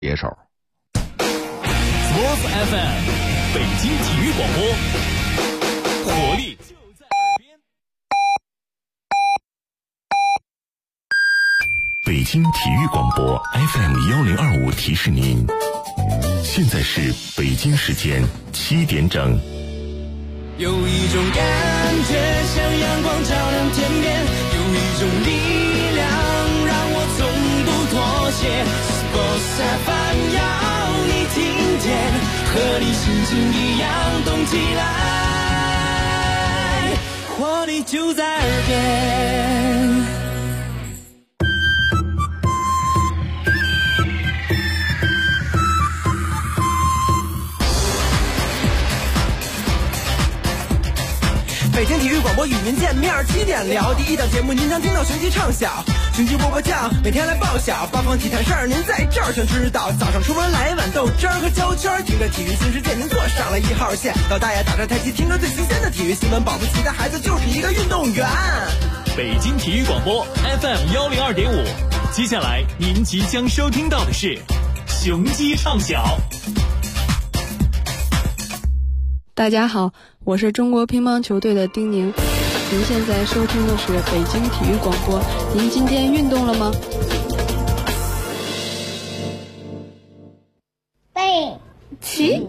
野手。 Sports FM 北京体育广播，活力就在耳边。 北京体育广播 FM1025提示您，现在是北京时间7点整。 有一种感觉像阳光照亮天边，有一种力量让我从不妥协。Sports FM 要你听见，和你心情一样动起来，活力就在耳边。北京体育广播与您见面，7点聊。第一档节目您将听到雄鸡唱晓，雄鸡波波叫，每天来报晓。八方体坛事儿您在这儿全知道。早上出门来碗豆汁儿和焦圈，听着体育新世界您坐上了1号线。老大爷打着太极，听着最新鲜的体育新闻，保不齐的孩子就是一个运动员。 北京体育广播 FM102.5，接下来您即将收听到的是雄鸡唱晓。 大家好，我是中国乒乓球队的丁宁。您现在收听的是北京体育广播。您今天运动了吗？ 背起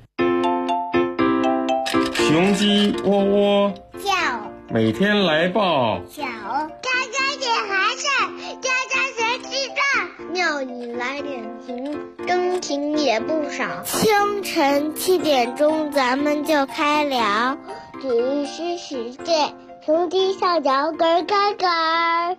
雄鸡窝窝叫， 每天来报小家家点孩子，家家学记账，妙语来点评，真情也不少。清晨7点钟，咱们就开聊体育新世界，雄鸡上脚咯咯咯。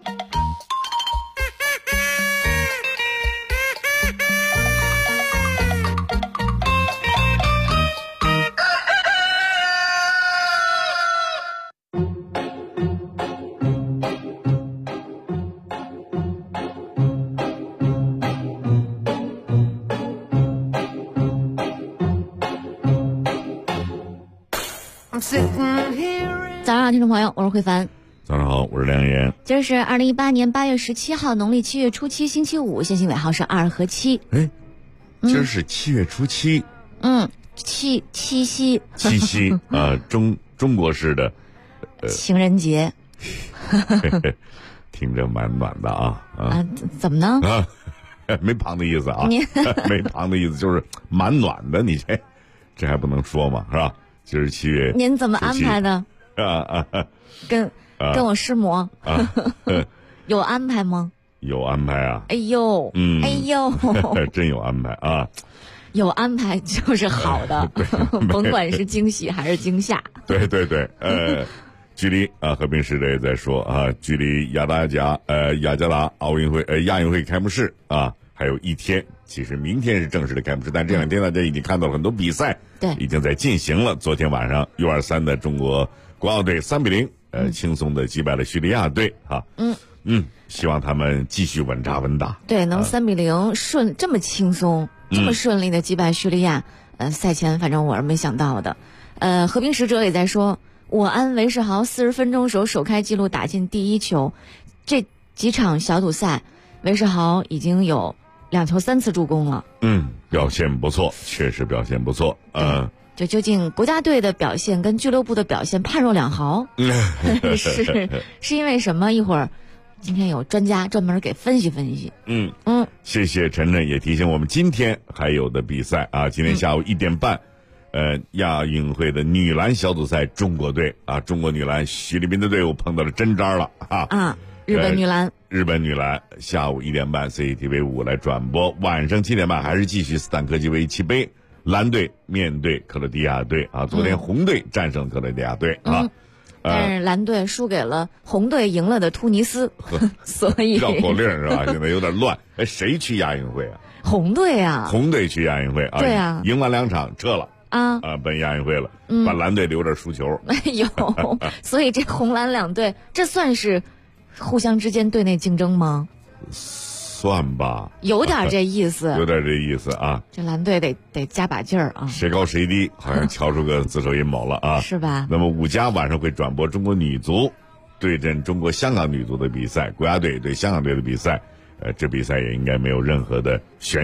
早上好，听众朋友，我是慧凡。 早上好，我是梁岩。 今儿是2018年8月17号，农历7月初7，星期五，线性尾号是2和7。 哎，今儿是7月初7。 七夕啊，中国式的情人节。 听着蛮暖的啊。 怎么呢？ 没旁的意思啊。没旁的意思，就是蛮暖的。你这还不能说吗？是吧？今儿7月， 您怎么安排的？跟我师母有安排吗？ 有安排啊！ 哎呦， 真有安排啊！ 有安排就是好的，甭管是惊喜还是惊吓。 对，距离和平使者也在说啊，距离雅加达奥运会亚运会开幕式啊还有1天。其实明天是正式的开幕式，但这2天大家已经看到了很多比赛， 对， 已经在进行了。昨天晚上U23的中国国奥队3比0，轻松的击败了叙利亚队啊。希望他们继续稳扎稳打。 对，能3比0这么轻松，这么顺利的击败叙利亚，赛前反正我是没想到的。和平使者也在说，我安韦世豪40分钟首开纪录打进第1球，这几场小组赛，韦世豪已经有2球3次助攻了。 表现不错，确实表现不错。 就究竟国家队的表现跟俱乐部的表现判若两毫，是因为什么？一会儿今天有专家专门给分析分析。 谢谢晨晨也提醒我们，今天还有的比赛啊，今天下午1点半，亚运会的女篮小组赛，中国队啊，中国女篮徐立斌的队伍碰到了针扎了啊。 日本女篮下午1点半 CCTV5 来转播，晚上7点半还是继续斯坦科基维奇杯，蓝队面对克罗地亚队啊。昨天红队战胜克罗地亚队啊。 但是蓝队输给了红队赢了的突尼斯，所以绕口令是吧？现在有点乱。谁去亚运会啊？ 红队啊， 红队去亚运会啊。 对啊， 赢完2场撤了奔亚运会了，把蓝队留着输球。 所以这红蓝两队，这算是互相之间队内竞争吗？ 算吧， 有点这意思， 有点这意思啊。 这蓝队得加把劲儿啊， 谁高谁低，好像敲出个自首阴谋了啊， 是吧？ 那么5家晚上会转播中国女足对阵中国香港女足的比赛，国家队对香港队的比赛，这比赛也应该没有任何的悬念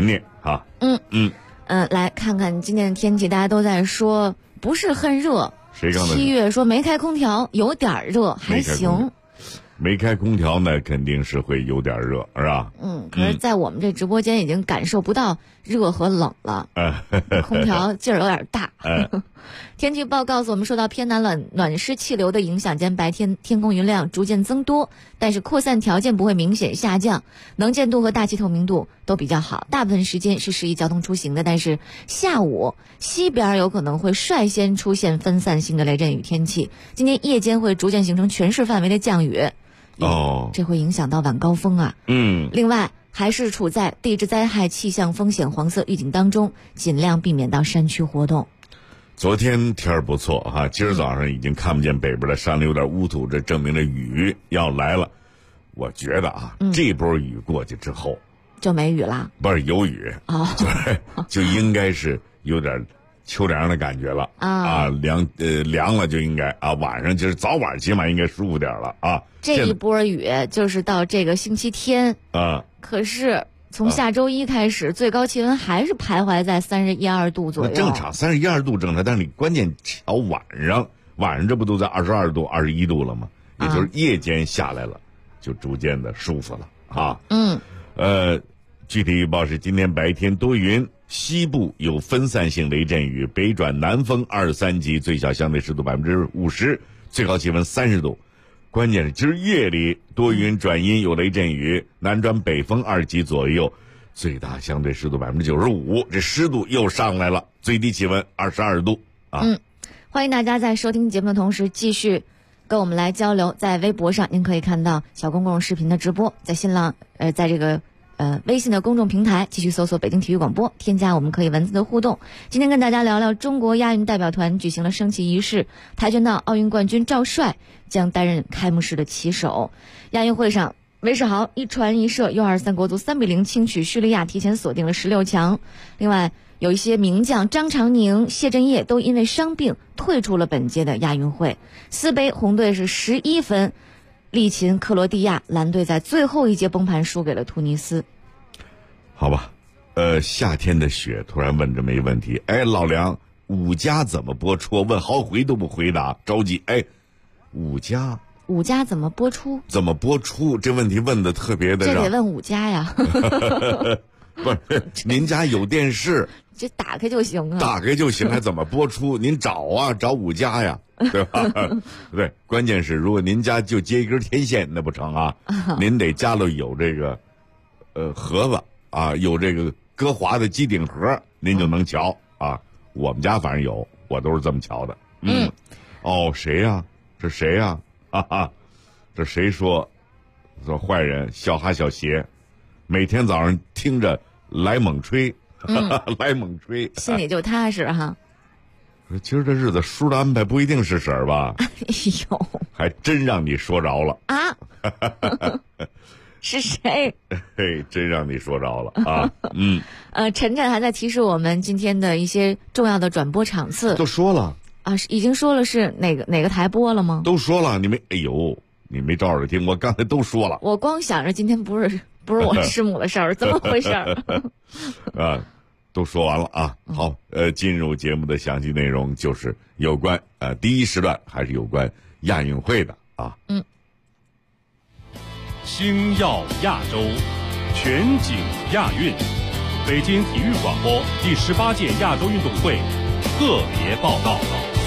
哈。 来看看今天的天气，大家都在说不是很热。 谁刚才 7月说没开空调，有点热，还行。 没开空调呢，肯定是会有点热，是吧？ 可是在我们这直播间已经感受不到热和冷了，空调劲儿有点大。天气预报告诉我们，受到偏南暖湿气流的影响，今天白天天空云量逐渐增多，但是扩散条件不会明显下降，能见度和大气透明度都比较好，大部分时间是适宜交通出行的。但是下午西边有可能会率先出现分散性的雷阵雨天气，今天夜间会逐渐形成全市范围的降雨。这会影响到晚高峰啊。另外还是处在地质灾害气象风险黄色预警当中，尽量避免到山区活动。 昨天天儿不错哈，今儿早上已经看不见北边的山里有点乌土，这证明着雨要来了。我觉得这波雨过去之后就没雨了， 不是有雨就应该是有点秋凉的感觉了凉了就应该晚上就是早晚起码应该舒服点了啊。 这一波雨就是到这个星期天可是从下周一开始，最高气温还是徘徊在31、2度左右。 正常31、2度正常，但是你关键瞧晚上这不都在22度、21度了吗？也就是夜间下来了，就逐渐的舒服了啊。具体预报是今天白天多云，西部有分散性雷阵雨，北转南风2、3级，最小相对湿度50%，最高气温30度。关键是今儿夜里多云转阴有雷阵雨，南转北风2级左右，最大相对湿度95%，这湿度又上来了，最低气温22度欢迎大家在收听节目的同时继续跟我们来交流。在微博上您可以看到小公共视频的直播，在新浪在这个微信的公众平台继续搜索北京体育广播，添加我们可以文字的互动。今天跟大家聊聊中国亚运代表团举行了升旗仪式，跆拳道奥运冠军赵帅将担任开幕式的旗手。亚运会上，韦世豪一传一射，U23国足3-0轻取叙利亚，提前锁定了16强。另外有一些名将张常宁、谢震业都因为伤病退出了本届的亚运会。四杯红队是11分力擒克罗地亚，蓝队在最后一节崩盘输给了突尼斯。 好吧，夏天的雪突然问这么一问题，老梁5家怎么播出？问好回都不回答，着急。5家怎么播出？ 这问题问的特别的， 这得问5家呀。 不是，您家有电视， 这打开就行啊。 打开就行，还怎么播出？您找5家呀，对吧？对，关键是如果您家就接一根天线，那不成啊。您得家里有这个盒子有这个歌华的机顶盒，您就能瞧啊。我们家反正有，我都是这么瞧的。谁呀？这谁呀？这谁说坏人小哈小鞋，每天早上听着来猛吹，来猛吹， 心里就踏实哈。 今儿这日子叔的安排不一定是婶儿吧？还真让你说着了啊！是谁？ 真让你说着了啊！ 晨晨还在提示我们今天的一些重要的转播场次， 都说了已经说了是哪个台播了吗？ 都说了，你没照着听，我刚才都说了。 我光想着今天不是我师母的事儿，怎么回事儿？ 都说完了啊。好，进入节目的详细内容就是有关第一时段还是有关亚运会的啊。 星耀亚洲，全景亚运，北京体育广播第18届亚洲运动会特别报道。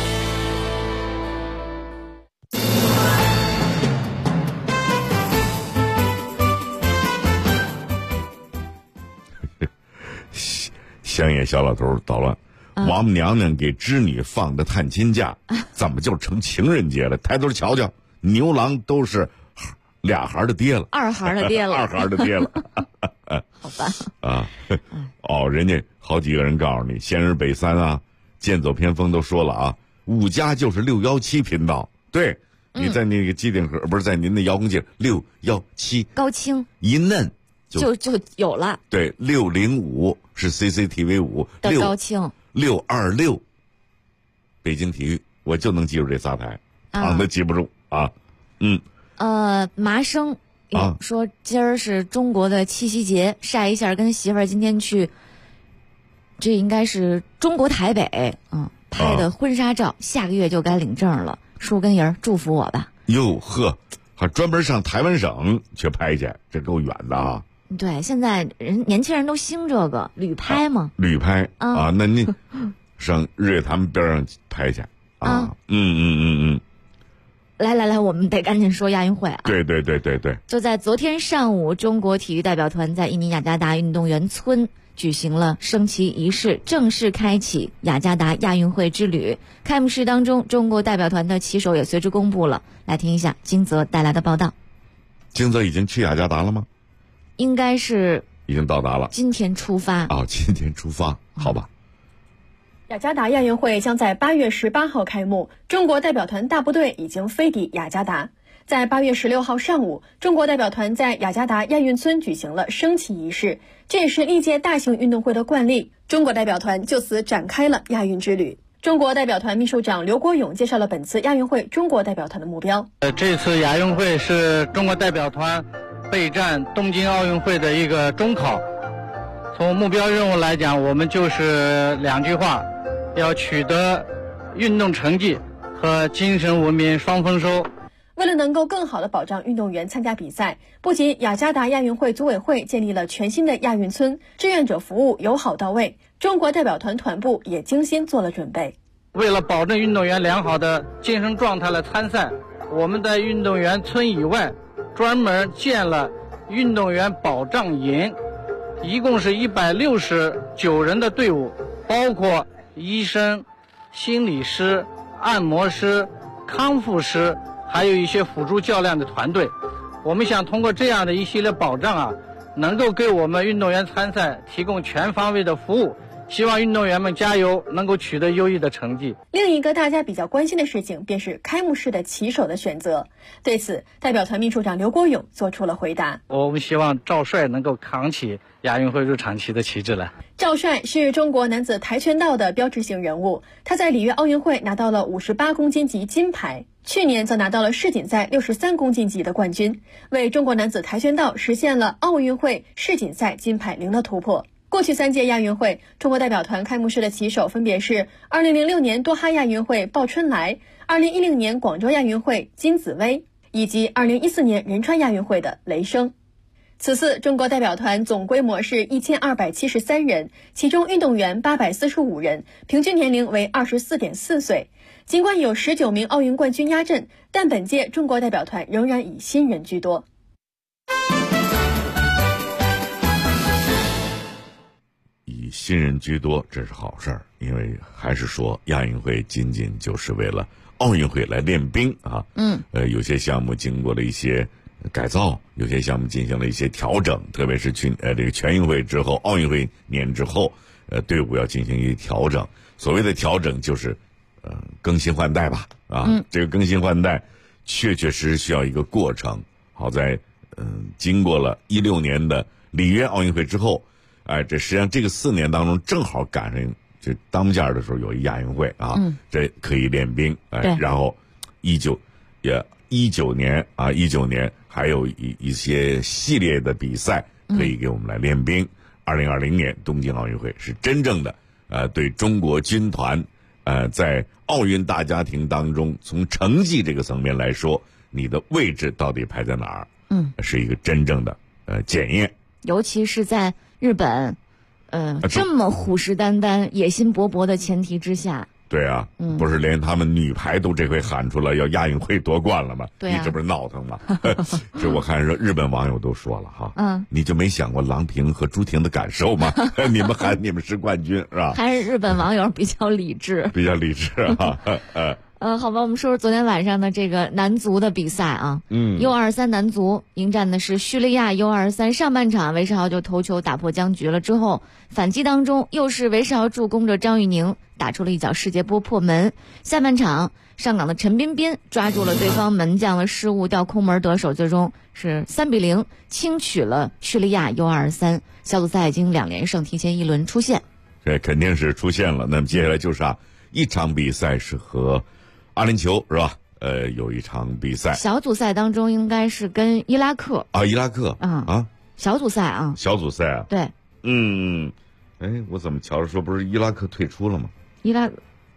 乡野小老头捣乱，王母娘娘给织女放的探亲假，怎么就成情人节了？抬头瞧瞧，牛郎都是俩孩的爹了 ，2孩的爹了 ，2孩的爹了。 好吧人家好几个人告诉你，仙人北三剑走偏锋都说了5家就是617频道，对，你在那个机顶盒，不是在您的遥控器617 高清一摁就有了。 对，605是 CCTV 5 的高清 ，626北京体育，我就能记住这仨台，都记不住啊。 麻生说今儿是中国的七夕节，晒一下跟媳妇儿今天去这应该是中国台北拍的婚纱照，下个月就该领证了。树根人祝福我吧。 哟呵，还专门上台湾省去拍去，这够远的啊！ 对，现在年轻人都兴这个旅拍嘛。 旅拍啊，那你上日月潭边上拍去啊？ 来，我们得赶紧说亚运会啊！ 对。 就在昨天上午，中国体育代表团在印尼雅加达运动员村举行了升旗仪式，正式开启雅加达亚运会之旅。开幕式当中，中国代表团的旗手也随之公布了。来听一下金泽带来的报道。 金泽已经去雅加达了吗？ 应该是已经到达了， 今天出发。 今天出发，好吧。 雅加达亚运会将在8月18号开幕，中国代表团大部队已经飞抵雅加达。在8月16号上午，中国代表团在雅加达亚运村举行了升旗仪式，这也是历届大型运动会的惯例。中国代表团就此展开了亚运之旅。中国代表团秘书长刘国勇介绍了本次亚运会中国代表团的目标。 这次亚运会是中国代表团备战东京奥运会的一个中考。从目标任务来讲，我们就是2句话，要取得运动成绩和精神文明双丰收。 为了能够更好地保障运动员参加比赛，不仅雅加达亚运会组委会建立了全新的亚运村，志愿者服务友好到位，中国代表团团部也精心做了准备。 为了保证运动员良好的精神状态来参赛，我们在运动员村以外专门建了运动员保障营，一共是169人的队伍，包括医生、心理师、按摩师、康复师，还有一些辅助教练的团队。我们想通过这样的一系列保障能够给我们运动员参赛提供全方位的服务，希望运动员们加油，能够取得优异的成绩。 另一个大家比较关心的事情便是开幕式的旗手的选择。对此，代表团秘书长刘国勇做出了回答。 我们希望赵帅能够扛起亚运会入场旗的旗帜来。 赵帅是中国男子跆拳道的标志性人物，他在里约奥运会拿到了58公斤级金牌，去年则拿到了世锦赛63公斤级的冠军，为中国男子跆拳道实现了奥运会、世锦赛金牌0的突破。过去3届亚运会，中国代表团开幕式的旗手分别是2006年多哈亚运会鲍春来、2010年广州亚运会金子薇，以及2014年仁川亚运会的雷声。此次中国代表团总规模是1273人，其中运动员845人，平均年龄为24.4岁。尽管有19名奥运冠军压阵，但本届中国代表团仍然以新人居多。 以新人居多，这是好事儿，因为还是说亚运会仅仅就是为了奥运会来练兵啊。有些项目经过了一些改造，有些项目进行了一些调整，特别是这个全运会之后，奥运会年之后，队伍要进行一些调整。所谓的调整就是更新换代吧，这个更新换代确实需要一个过程。好在经过了16年的里约奥运会之后，这实际上这个4年当中正好赶上这当间的时候有一亚运会这可以练兵，然后19年还有一些系列的比赛可以给我们来练兵。2020年东京奥运会是真正的对中国军团在奥运大家庭当中，从成绩这个层面来说，你的位置到底排在哪儿？是一个真正的检验。 尤其是在日本，这么虎视眈眈、野心勃勃的前提之下。 对啊，不是连他们女排都这回喊出了要亚运会夺冠了吗？ 对啊， 你这不是闹腾吗？这我看说日本网友都说了哈，你就没想过郎平和朱婷的感受吗？你们喊你们是冠军是吧？ 还是日本网友比较理智， 比较理智啊。 好吧，我们说说昨天晚上的这个男足的比赛啊。U23男足迎战的是叙利亚 U23， 上半场韦世豪就头球打破僵局了，之后反击当中又是韦世豪助攻着张玉宁打出了一脚世界波破门。下半场上港的陈彬彬抓住了对方门将的失误，吊空门得手，最终是3-0轻取了叙利亚 U23。小组赛已经2连胜，提前1轮出线。 这肯定是出现了。那么接下来就是一场比赛是和阿联酋是吧？有一场比赛， 小组赛当中应该是跟伊拉克伊拉克小组赛小组赛对， 哎，我怎么瞧着说不是伊拉克退出了吗？ 伊拉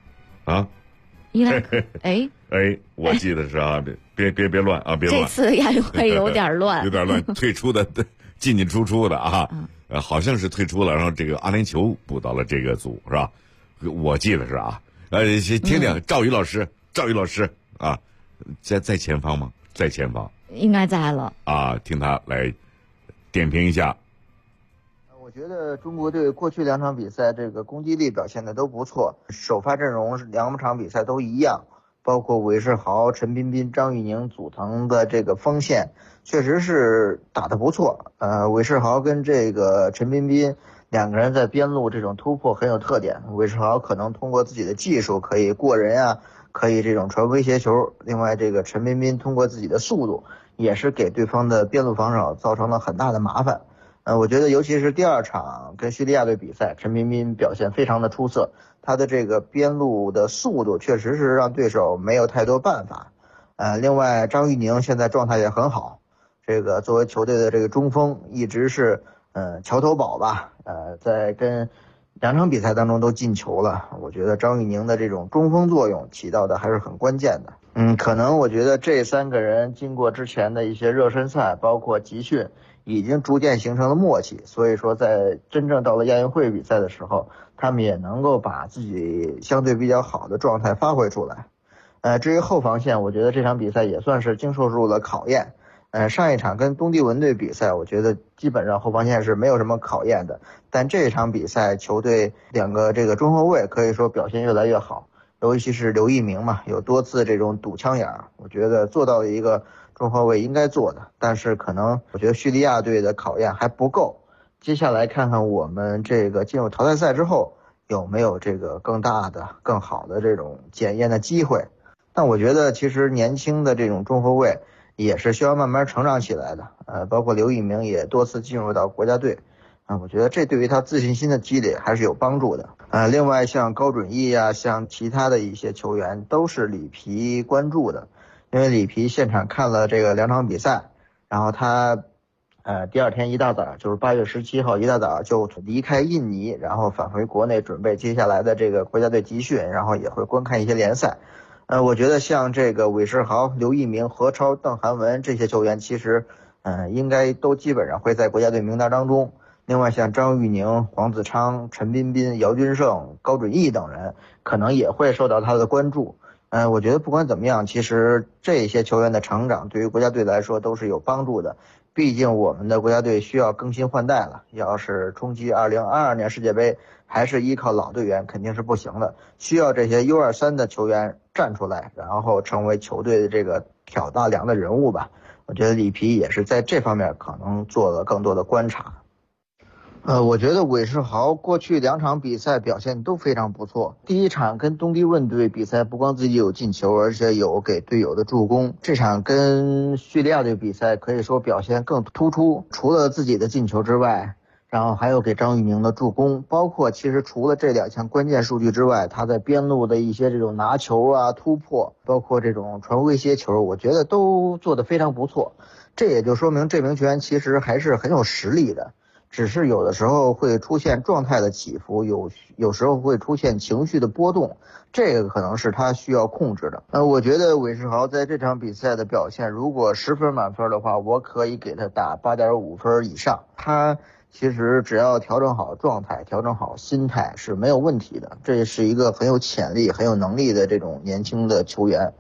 克，哎， 我记得是啊，别乱啊，别乱。 这次亚运会有点乱， 有点乱，退出的进出出的啊，好像是退出了，然后这个阿联酋补到了这个组是吧？我记得是啊，先听听赵宇老师啊，在前方吗？在前方， 应该在了啊，听他来点评一下。 我觉得中国队过去2场比赛这个攻击力表现的都不错，首发阵容2场比赛都一样，包括韦世豪、陈彬彬、张玉宁组成的这个锋线，确实是打得不错。韦世豪跟这个陈彬彬2个人在边路这种突破很有特点，韦世豪可能通过自己的技术可以过人啊，可以这种传威胁球，另外这个陈彬彬通过自己的速度也是给对方的边路防守造成了很大的麻烦。我觉得尤其是第2场跟叙利亚队比赛，陈彬彬表现非常的出色，他的这个边路的速度确实是让对手没有太多办法。另外张玉宁现在状态也很好，这个作为球队的这个中锋一直是桥头堡吧，在跟2场比赛当中都进球了，我觉得张玉宁的这种中锋作用起到的还是很关键的。可能我觉得这3个人经过之前的一些热身赛包括集训已经逐渐形成了默契，所以说在真正到了亚运会比赛的时候，他们也能够把自己相对比较好的状态发挥出来。至于后防线，我觉得这场比赛也算是经受住了考验。上一场跟东帝汶队比赛，我觉得基本上后防线是没有什么考验的，但这场比赛球队2个这个中后卫可以说表现越来越好，尤其是刘一鸣嘛，有多次这种堵枪眼，我觉得做到了一个中后卫应该做的，但是可能我觉得叙利亚队的考验还不够。接下来看看我们这个进入淘汰赛之后有没有这个更大的更好的这种检验的机会。但我觉得其实年轻的这种中后卫也是需要慢慢成长起来的，包括刘一鸣也多次进入到国家队，我觉得这对于他自信心的积累还是有帮助的。另外像高准翼啊，像其他的一些球员都是里皮关注的，因为里皮现场看了这个2场比赛，然后他第2天一大早，就是8月17号一大早就离开印尼，然后返回国内准备接下来的这个国家队集训，然后也会观看一些联赛。我觉得像这个韦世豪、刘一鸣、何超、邓涵文这些球员其实应该都基本上会在国家队名单当中。另外像张玉宁、黄子昌、陈彬彬、姚军胜、高准翼等人可能也会受到他的关注。我觉得不管怎么样，其实这些球员的成长对于国家队来说都是有帮助的，毕竟我们的国家队需要更新换代了，要是冲击2022年世界杯还是依靠老队员肯定是不行的，需要这些 U23 的球员站出来，然后成为球队的这个挑大梁的人物吧。我觉得里皮也是在这方面可能做了更多的观察。我觉得韦世豪过去2场比赛表现都非常不错。第1场跟东帝汶队比赛，不光自己有进球，而且有给队友的助攻。这场跟叙利亚队比赛可以说表现更突出，除了自己的进球之外，然后还有给张玉宁的助攻，包括其实除了这2项关键数据之外，他在边路的一些这种拿球啊、突破，包括这种传威胁球，我觉得都做得非常不错。这也就说明这名球员其实还是很有实力的。只是有的时候会出现状态的起伏，有时候会出现情绪的波动，这个可能是他需要控制的。我觉得韦世豪在这场比赛的表现，如果10分满分的话，我可以给他打8.5分以上。他其实只要调整好状态，调整好心态是没有问题的。这也是一个很有潜力、很有能力的这种年轻的球员。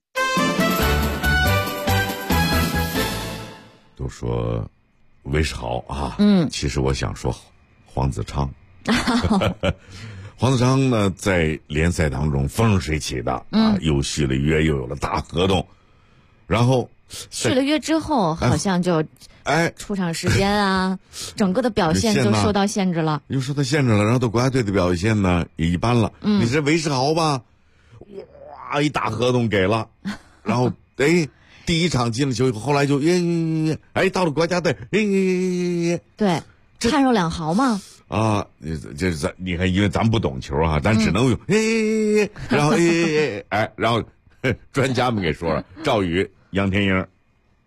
都说韦世豪啊，其实我想说黄子昌。黄子昌呢，在联赛当中风生水起的又续了约，又有了大合同，然后续了约之后，好像就出场时间啊，整个的表现就受到限制了， 又受到限制了。然后到国家队的表现呢也一般了。你这韦世豪吧，哇，一大合同给了，然后第1场进了球以后，后来就到了国家队， 对，判若两毫嘛。 啊，这你看，因为咱不懂球啊，咱只能用然后然后专家们给说了，赵宇、杨天英，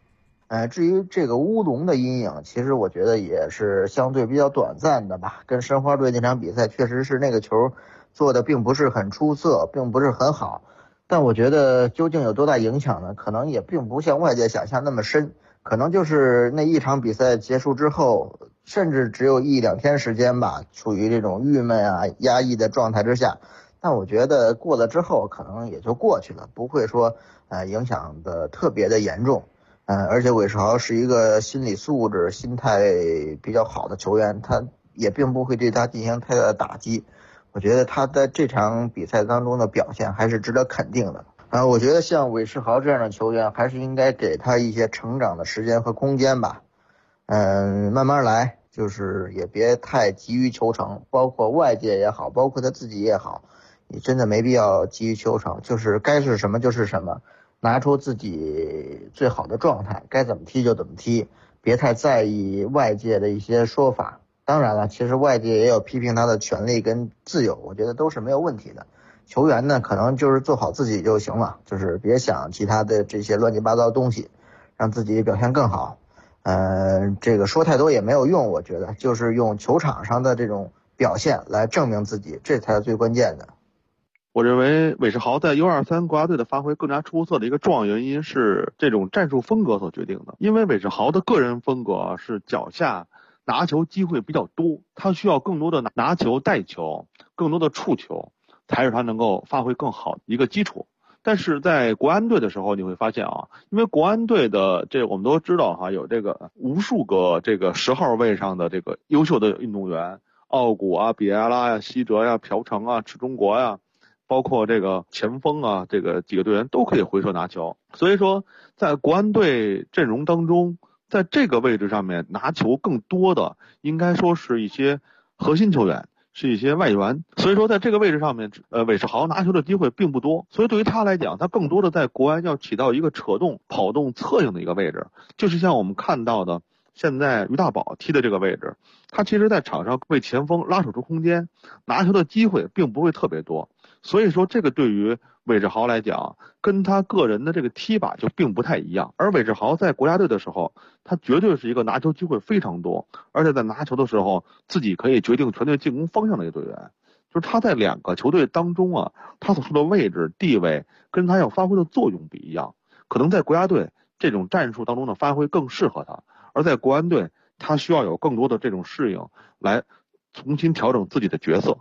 至于这个乌龙的阴影，其实我觉得也是相对比较短暂的吧。跟申花队那场比赛，确实是那个球做的并不是很出色，并不是很好。但我觉得究竟有多大影响呢？可能也并不像外界想象那么深，可能就是那一场比赛结束之后，甚至只有1-2天时间吧，处于这种郁闷啊、压抑的状态之下。但我觉得过了之后，可能也就过去了，不会说影响的特别的严重。而且韦世豪是一个心理素质、心态比较好的球员，他也并不会对他进行太大的打击。我觉得他在这场比赛当中的表现还是值得肯定的。我觉得像韦世豪这样的球员，还是应该给他一些成长的时间和空间吧。慢慢来，就是也别太急于求成，包括外界也好，包括他自己也好，你真的没必要急于求成，就是该是什么就是什么，拿出自己最好的状态，该怎么踢就怎么踢，别太在意外界的一些说法。当然了，其实外界也有批评他的权利跟自由，我觉得都是没有问题的。球员呢，可能就是做好自己就行了，就是别想其他的这些乱七八糟的东西，让自己表现更好。这个说太多也没有用，我觉得就是用球场上的这种表现来证明自己，这才是最关键的。 我认为韦世豪在 U23 国家队的发挥更加出色的一个重要原因是这种战术风格所决定的。因为韦世豪的个人风格是脚下拿球机会比较多，他需要更多的拿球带球，更多的触球，才是他能够发挥更好的一个基础。但是在国安队的时候，你会发现因为国安队的我们都知道有这个无数个这个10号位上的这个优秀的运动员，奥古啊、比埃拉呀、西哲呀、朴成啊、池中国呀，包括这个前锋啊，这个几个队员都可以回射拿球。所以说在国安队阵容当中，在这个位置上面拿球更多的应该说是一些核心球员，是一些外援。所以说在这个位置上面韦世豪拿球的机会并不多，所以对于他来讲，他更多的在国安要起到一个扯动、跑动、策应的一个位置。就是像我们看到的现在于大宝踢的这个位置，他其实在场上为前锋拉扯出空间，拿球的机会并不会特别多。所以说这个对于韦世豪来讲，跟他个人的这个踢法就并不太一样。而韦世豪在国家队的时候，他绝对是一个拿球机会非常多，而且在拿球的时候自己可以决定全队进攻方向的一个队员。就是他在2个球队当中他所处的位置地位跟他要发挥的作用不一样，可能在国家队这种战术当中的发挥更适合他，而在国安队他需要有更多的这种适应来重新调整自己的角色。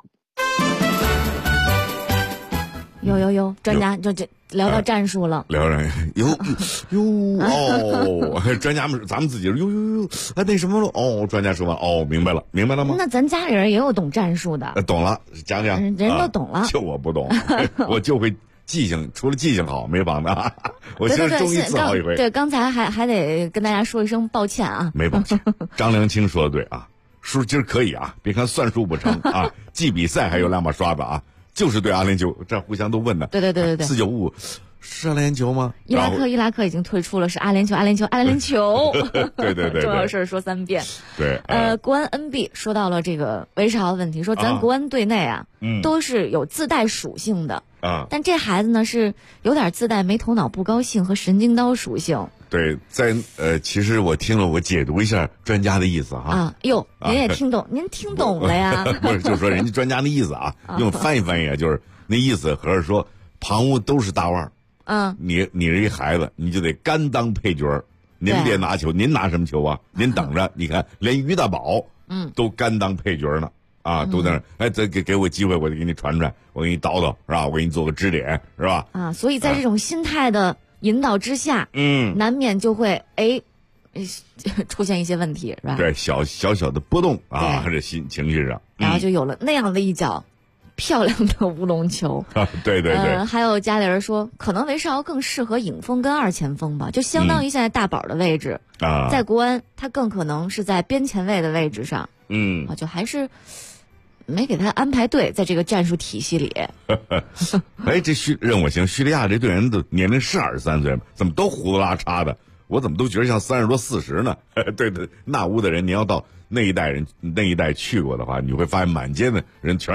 有专家就聊到战术了， 聊着专家们咱们自己那什么了专家说完明白了吗？ 那咱家里人也有懂战术的， 懂了，讲讲， 人都懂了， 就我不懂，我就会记性，除了记性好没帮的，我其实终于自豪一回。 对，刚才还得跟大家说一声抱歉啊， 没抱歉。张良清说的对啊，叔今儿可以啊，别看算术不成啊，记比赛还有2把刷子啊。就是对阿联酋，这互相都问的。 对 ，495是阿联酋吗？ 伊拉克已经退出了，是阿联酋。 对， 重要事说3遍。 对， 国安 NB 说到了这个韦世豪的问题，说咱国安队内都是有自带属性的但这孩子呢是有点自带没头脑、不高兴和神经刀属性。 对，其实我听了，我解读一下专家的意思您也听懂，您听懂了呀？ 不是，就是说人家专家的意思用翻译翻译就是那意思，合着说旁屋都是大腕你是一孩子，你就得甘当配角。您别拿球，您拿什么球啊？您等着，你看连于大宝都甘当配角呢都在那再给我机会，我就给你传，我给你叨叨是吧？我给你做个支点是吧？ 所以在这种心态的引导之下，难免就会出现一些问题，是吧？ 对，小的波动这心情绪上， 然后就有了那样的一脚漂亮的乌龙球。 对， 还有家里人说，可能韦世豪更适合影锋跟2前锋吧，就相当于现在大宝的位置在国安，他更可能是在边前卫的位置上，就还是没给他安排对，在这个战术体系里。 这任我行，叙利亚这队人的年龄是23岁，怎么都胡子拉碴的？我怎么都觉得像30多40呢？对，那屋的人，你要到那一代去过的话，你会发现满街的人全是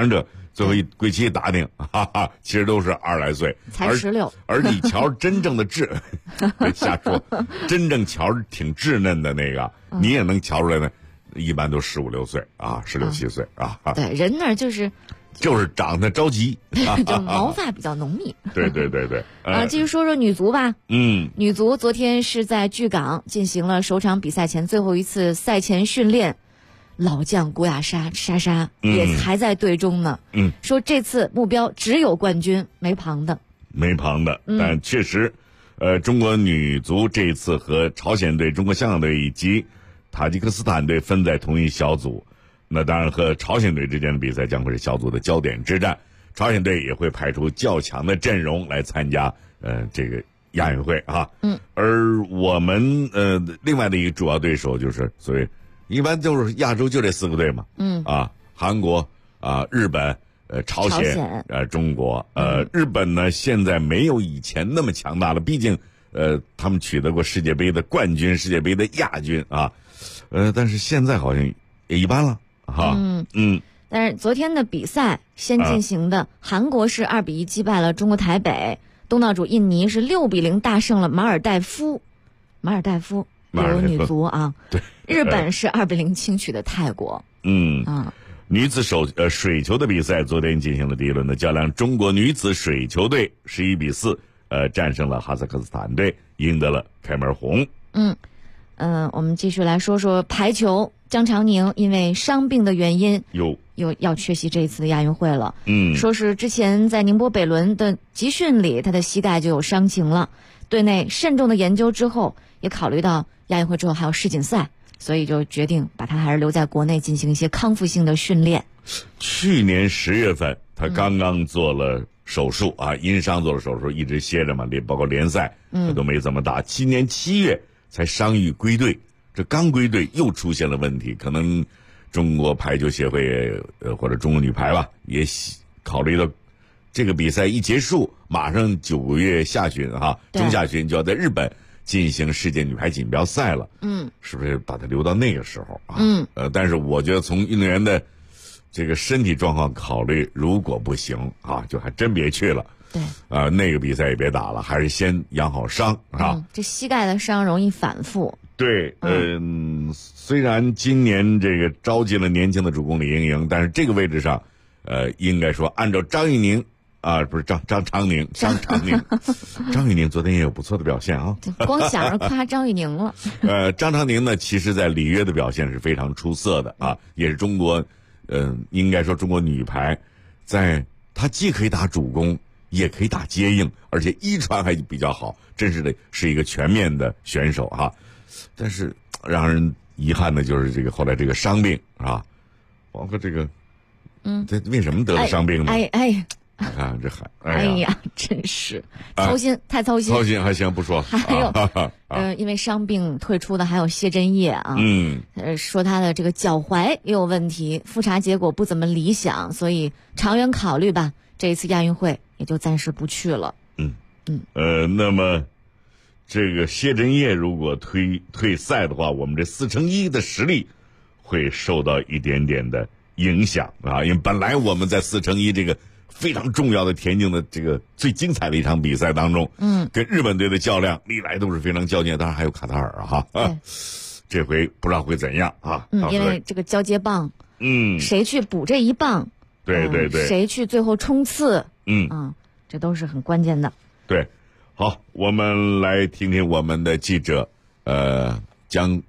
最后一归期一打听，哈哈，其实都是20来岁， 才16。 而你瞧真正的别瞎说，真正瞧挺稚嫩的那个，你也能瞧出来呢，一般都15、16岁啊，16、17岁啊。 对，人那儿就是长得着急， 就毛发比较浓密。 对。 继续说说女足吧。女足昨天是在巨港进行了首场比赛前最后一次赛前训练。老将古雅莎也还在队中呢。说这次目标只有冠军，没旁的。但确实，中国女足这一次和朝鲜队、中国香港队以及塔吉克斯坦队分在同一小组。那当然，和朝鲜队之间的比赛将会是小组的焦点之战。朝鲜队也会派出较强的阵容来参加这个亚运会啊。而我们另外的一个主要对手就是所谓。一般就是亚洲就这4个队嘛，韩国日本朝鲜中国日本呢现在没有以前那么强大了，毕竟他们取得过世界杯的冠军、世界杯的亚军啊，但是现在好像也一般了哈。 但是昨天的比赛先进行的，韩国是2比1击败了中国台北，东道主印尼是6比0大胜了马尔代夫有女足啊。 对。 日本是2比0轻取的泰国。 女子水球的比赛昨天进行了第一轮的较量，中国女子水球队11比4战胜了哈萨克斯坦队，赢得了开门红。 我们继续来说说排球，张常宁因为伤病的原因又要缺席这一次的亚运会了。说是之前在宁波北仑的集训里，他的膝盖就有伤情了，队内慎重的研究之后，也考虑到亚运会之后还有世锦赛，所以就决定把他还是留在国内进行一些康复性的训练。 去年10月份他刚刚做了手术因伤做了手术，一直歇着嘛，包括联赛他都没怎么打。今年7月才伤愈归队，这刚归队又出现了问题，可能中国排球协会或者中国女排吧，也考虑到这个比赛一结束，马上9月下旬中下旬就要在日本进行世界女排锦标赛了。是不是把它留到那个时候但是我觉得从运动员的这个身体状况考虑，如果不行就还真别去了。 对那个比赛也别打了，还是先养好伤这膝盖的伤容易反复。 对虽然今年这个召集了年轻的主攻李盈莹，但是这个位置上应该说按照张玉宁不是张常宁张玉宁昨天也有不错的表现光想着夸张玉宁了。 张常宁呢，其实在里约的表现是非常出色的也是中国应该说中国女排在她既可以打主攻，也可以打接应，而且一传还比较好，真是一个全面的选手但是让人遗憾的就是这个后来这个伤病包括这个这为什么得了伤病呢？你看这哎呀，真是操心，太操心。 操心还行，不说。 还有因为伤病退出的还有谢震业说他的这个脚踝也有问题，复查结果不怎么理想，所以长远考虑吧，这一次亚运会也就暂时不去了。 那么这个谢震业如果退赛的话，我们这4×1的实力会受到一点点的影响因为本来我们在4×1这个非常重要的田径的这个最精彩的一场比赛当中跟日本队的较量历来都是非常较劲，当然还有卡塔尔这回不知道会怎样因为这个交接棒谁去补这一棒， 对谁去最后冲刺这都是很关键的。 对，好，我们来听听我们的记者将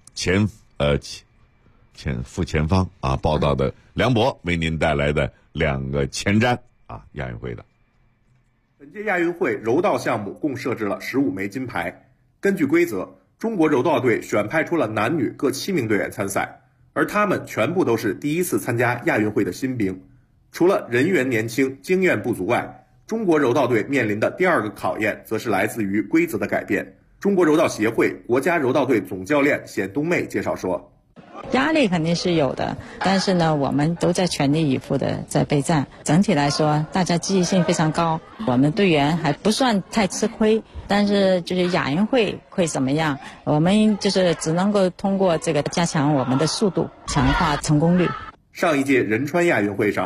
副前方报道的梁博为您带来的2个前瞻亚运会的。 本届亚运会柔道项目共设置了15枚金牌。根据规则，中国柔道队选派出了男女各7名队员参赛，而他们全部都是第一次参加亚运会的新兵。除了人员年轻、经验不足外，中国柔道队面临的第2个考验则是来自于规则的改变。中国柔道协会国家柔道队总教练冼冬妹介绍说， 压力肯定是有的，但是呢，我们都在全力以赴的在备战。整体来说，大家积极性非常高，我们队员还不算太吃亏。但是就是亚运会会怎么样，我们就是只能够通过这个加强我们的速度，强化成功率。 上一届仁川亚运会上，中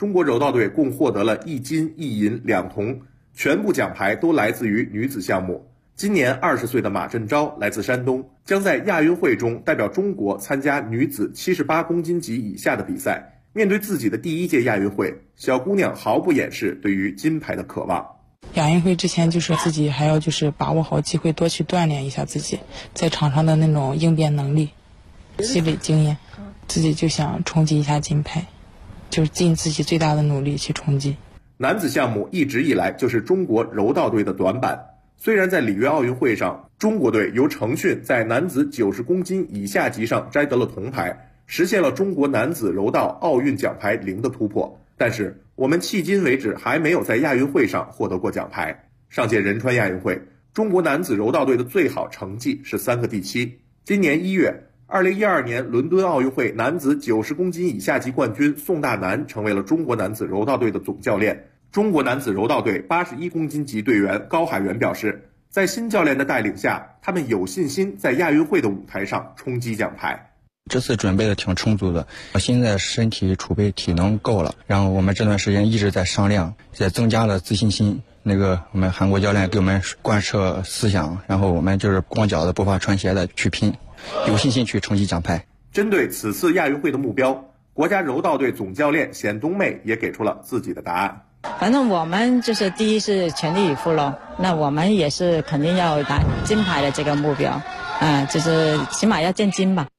中国柔道队共获得了1金1银2铜，全部奖牌都来自于女子项目。今年20岁的马振昭来自山东，将在亚运会中代表中国参加女子78公斤级以下的比赛。面对自己的第1届亚运会，小姑娘毫不掩饰对于金牌的渴望。 亚运会之前就是自己还要把握好机会，多去锻炼一下自己在场上的那种应变能力，积累经验。自己就想冲击一下金牌，就是尽自己最大的努力去冲击。 男子项目一直以来就是中国柔道队的短板。虽然在里约奥运会上，中国队由程迅在男子90公斤以下级上摘得了铜牌，实现了中国男子柔道奥运奖牌0的突破，但是我们迄今为止还没有在亚运会上获得过奖牌。上届仁川亚运会，中国男子柔道队的最好成绩是3个第7。今年1月，2012年伦敦奥运会男子90公斤以下级冠军宋大南成为了中国男子柔道队的总教练。中国男子柔道队81公斤级队员高海源表示，在新教练的带领下，他们有信心在亚运会的舞台上冲击奖牌。 这次准备的挺充足的，现在身体储备体能够了，然后我们这段时间一直在上量，在增加了自信心。我们韩国教练给我们贯彻思想，然后我们就是光脚的不怕穿鞋的去拼，有信心去冲击奖牌。 针对此次亚运会的目标，国家柔道队总教练冼冬妹也给出了自己的答案。 反正我们就是第一是全力以赴咯，那我们也是肯定要拿金牌的这个目标，就是起码要见金吧。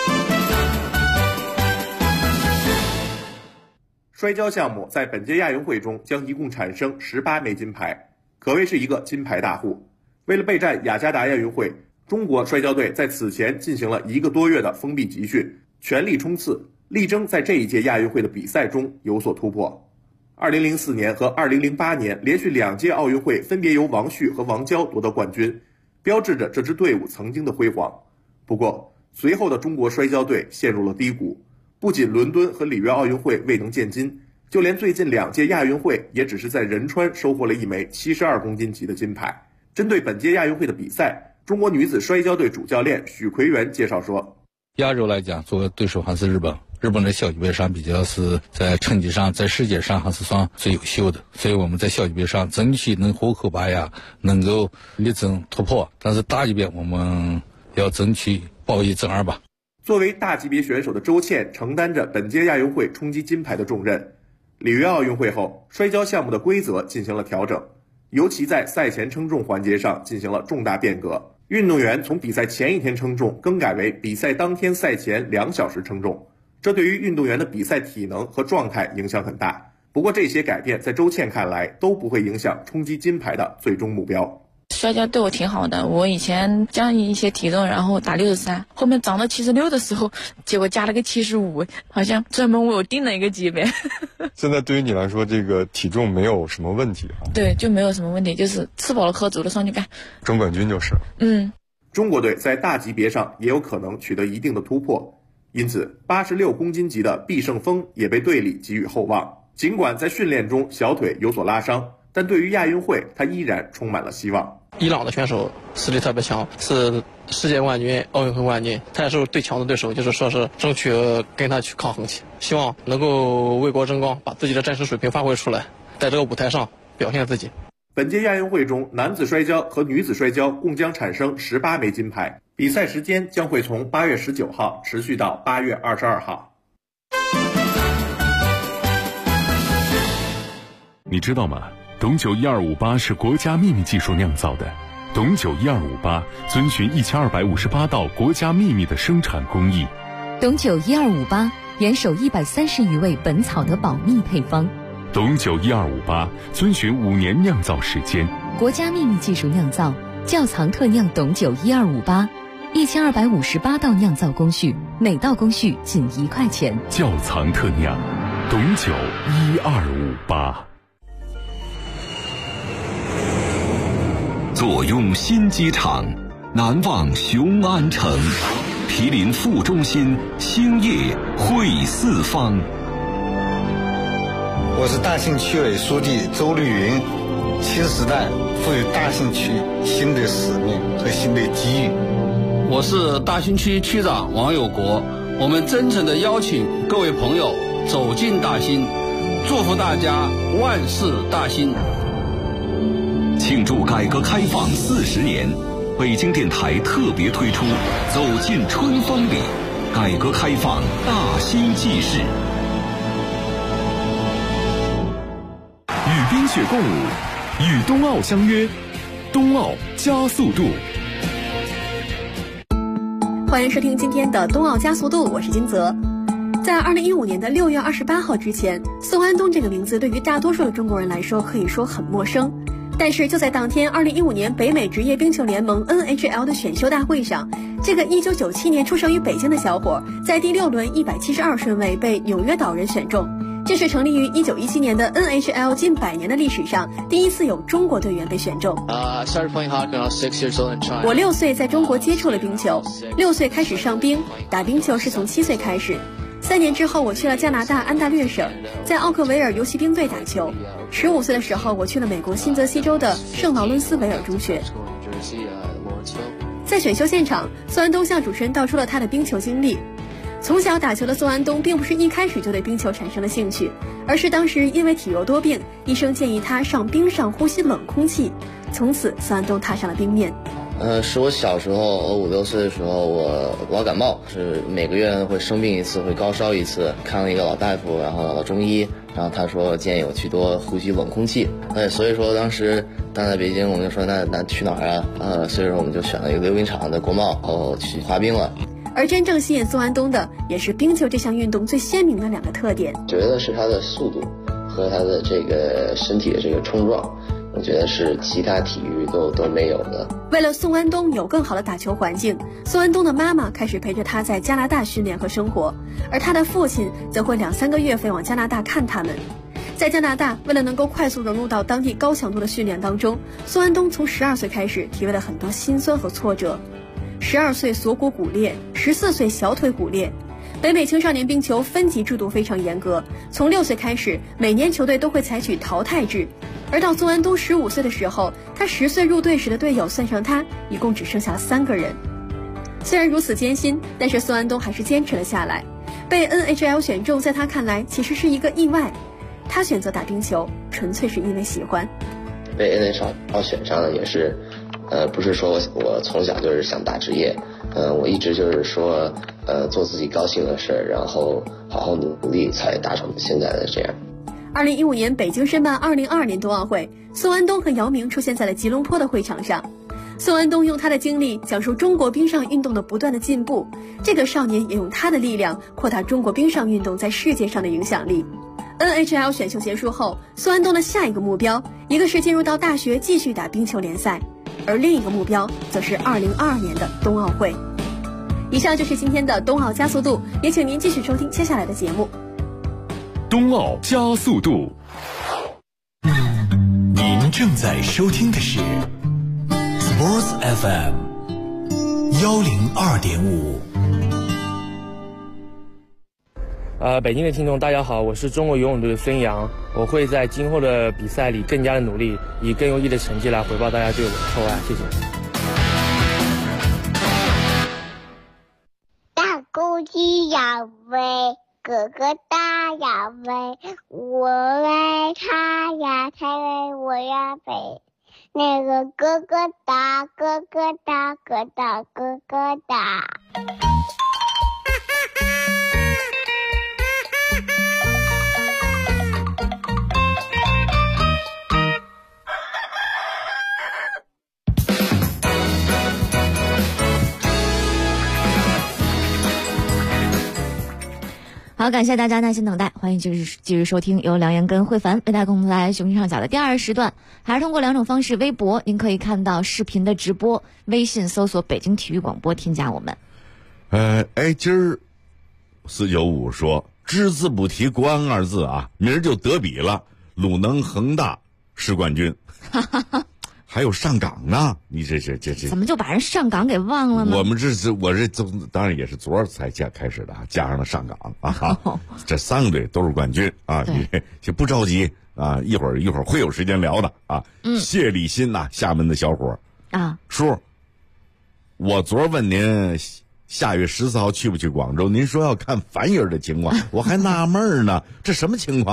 摔跤项目在本届亚运会中将一共产生18枚金牌，可谓是一个金牌大户。为了备战雅加达亚运会，中国摔跤队在此前进行了1个多月的封闭集训，全力冲刺，力争在这一届亚运会的比赛中有所突破。2004年和2008年连续2届奥运会分别由王旭和王鲛夺得冠军，标志着这支队伍曾经的辉煌。不过，随后的中国摔跤队陷入了低谷，不仅伦敦和里约奥运会未能建金，就连最近2届亚运会也只是在仁川收获了1枚72公斤级的金牌。针对本届亚运会的比赛，中国女子摔跤队主教练许奎元介绍说， 亚洲来讲，作为对手还是日本。日本的小级别上比较是在成绩上，在世界上还是算最优秀的，所以我们在小级别上争取能活口拔牙，能够力争突破。但是大级别我们要争取报1争2吧。 作为大级别选手的周倩承担着本届亚运会冲击金牌的重任。里约奥运会后，摔跤项目的规则进行了调整，尤其在赛前称重环节上进行了重大变革。运动员从比赛前1天称重更改为比赛当天赛前2小时称重。这对于运动员的比赛体能和状态影响很大。不过这些改变在周倩看来都不会影响冲击金牌的最终目标。 摔跤对我挺好的，我以前降一些体重，然后打63，后面长到76的时候，结果加了个75，好像专门为我定了一个级别。 现在对于你来说，这个体重没有什么问题啊？ 对，就没有什么问题，就是吃饱了喝足了上去干。 争冠军就是。 中国队在大级别上也有可能取得一定的突破。因此86公斤级的毕胜峰也被队里给予厚望。尽管在训练中小腿有所拉伤，但对于亚运会他依然充满了希望。 伊朗的选手实力特别强，是世界冠军、奥运会冠军，他也是最强的对手，就是说是争取跟他去抗衡去，希望能够为国争光，把自己的真实水平发挥出来，在这个舞台上表现自己。 本届亚运会中，男子摔跤和女子摔跤共将产生18枚金牌，比赛时间将会从8月19号持续到8月22号。 你知道吗？董酒1258是国家秘密技术酿造的。董酒1258遵循1258道国家秘密的生产工艺。 董酒1258严守130余味本草的保密配方。 董酒1258遵循5年酿造时间， 国家秘密技术酿造，窖藏特酿董酒1258，1258道酿造工序，每道工序仅1块钱。 窖藏特酿，董酒1258。 坐拥新机场，难忘雄安城，毗邻副中心，兴业汇四方。 我是大兴区委书记周绿云。新时代赋予大兴区新的使命和新的机遇。 我是大兴区区长王有国。我们真诚地邀请各位朋友走进大兴， 祝福大家万事大兴。 庆祝改革开放40年，北京电台特别推出《走进春风里》，改革开放大兴纪事。 与冰雪共舞，与冬奥相约，冬奥加速度。 欢迎收听今天的冬奥加速度，我是金泽。在2015年的6月28号之前，宋安东这个名字对于大多数的中国人来说可以说很陌生。但是就在当天2015年北美职业冰球联盟 NHL 的选秀大会上，这个1997年出生于北京的小伙在第6轮172顺位被纽约岛人选中。这是成立于1917年的 NHL 近100年的历史上第一次有中国队员被选中。我6岁在中国接触了冰球，6岁开始上冰，打冰球是从7岁开始。3年之后，我去了加拿大安大略省，在奥克维尔游骑兵队打球。15岁的时候，我去了美国新泽西州的圣劳伦斯维尔中学。在选秀现场，宋安东向主持人道出了他的冰球经历。从小打球的宋安东并不是一开始就对冰球产生了兴趣，而是当时因为体弱多病，医生建议他上冰上呼吸冷空气。从此，宋安东踏上了冰面。 是我小时候，我5、6岁的时候，我老感冒，是每个月会生病一次，会高烧一次，看了一个老大夫，然后老中医，然后他说建议我去多呼吸冷空气。所以说当时在北京，我们就说那去哪儿啊？所以说我们就选了一个溜冰场的国贸，然后去滑冰了。 而真正吸引宋安东的，也是冰球这项运动最鲜明的2个特点。 觉得是它的速度和它的这个身体的这个冲撞，我觉得是其他体育都没有的。 为了宋安东有更好的打球环境，宋安东的妈妈开始陪着他在加拿大训练和生活，而他的父亲则会2、3个月飞往加拿大看他们。在加拿大，为了能够快速融入到当地高强度的训练当中，宋安东从12岁开始体会了很多辛酸和挫折。12岁锁骨骨裂，14岁小腿骨裂。北美青少年冰球分级制度非常严格，从6岁开始，每年球队都会采取淘汰制。而到宋安东15岁的时候，他10岁入队时的队友算上他，一共只剩下3个人。虽然如此艰辛，但是宋安东还是坚持了下来。被 NHL 选中，在他看来其实是一个意外。他选择打冰球，纯粹是因为喜欢。 被 NHL 选上的也是，不是说我从小就是想打职业，我一直就是说，做自己高兴的事，然后好好努力，才达成现在的这样。 2015年北京申办2022年冬奥会，宋安东和姚明出现在了吉隆坡的会场上。宋安东用他的经历讲述中国冰上运动的不断的进步，这个少年也用他的力量扩大中国冰上运动在世界上的影响力。NHL 选秀结束后，宋安东的下一个目标，一个是进入到大学继续打冰球联赛，而另一个目标则是2022年的冬奥会。以上就是今天的冬奥加速度，也请您继续收听接下来的节目。 冬奥加速度。 您正在收听的是 Sports FM 102.5。 北京的听众大家好，我是中国游泳队的孙杨，我会在今后的比赛里更加的努力，以更优异的成绩来回报大家对我的厚爱，谢谢。 大公鸡要飞，哥哥大要飞，我为他呀，才为我呀飞。那个哥哥大，哥哥大，哥大，哥哥大。 好，感谢大家耐心等待，欢迎继续收听由梁岩跟慧凡为大家共同带来雄心上脚的第2时段，还是通过2种方式，微博您可以看到视频的直播，微信搜索北京体育广播添加我们。 今儿495说只字不提国安2字啊，明儿就德比了，鲁能恒大是冠军。还有上岗呢，你这怎么就把人上岗给忘了呢？ 我这当然也是昨儿才开始的，加上了上岗啊。这3个队都是冠军啊，就不着急啊，一会儿会有时间聊的啊。谢立新呐，厦门的小伙啊，叔，我昨儿问您下月14号去不去广州，您说要看樊爷的情况，我还纳闷呢，这什么情况？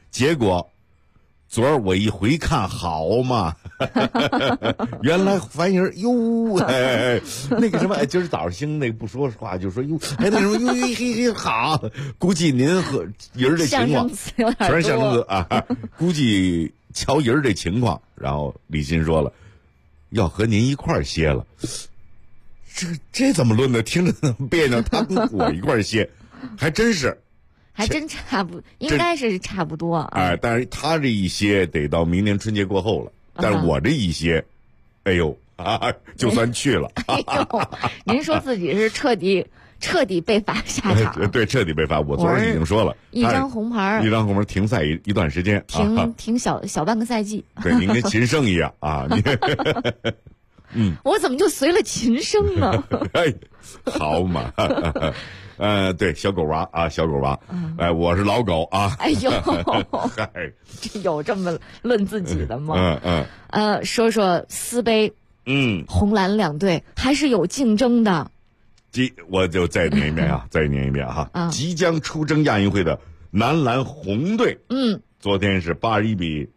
结果昨儿我一回看，好嘛，原来樊姨哟，那个什么，今儿早上那个不说话就说哟，那什么哟嘿嘿好，估计您和姨儿的情况全是象声词啊，估计瞧姨儿这情况，然后李欣说了，要和您一块儿歇了，这怎么论的？听着别扭，他跟我一块儿歇，还真是。 还真差不，应该是差不多。 哎，但是他这一些得到明年春节过后了，但是我这一些，哎呦就算去了。 哎呦，您说自己是彻底被罚下场？ 对，彻底被罚。我昨儿已经说了， 一张红牌停赛一段时间， 停小半个赛季。 对，您跟秦升一样啊，你我怎么就随了秦升呢？ 哎，好嘛。对，小狗娃啊，小狗娃，我是老狗啊。 哎呦，这有这么论自己的吗？说说丝杯，红蓝两队还是有竞争的。 我就再念一遍啊，即将出征亚运会的男篮红队，昨天是81比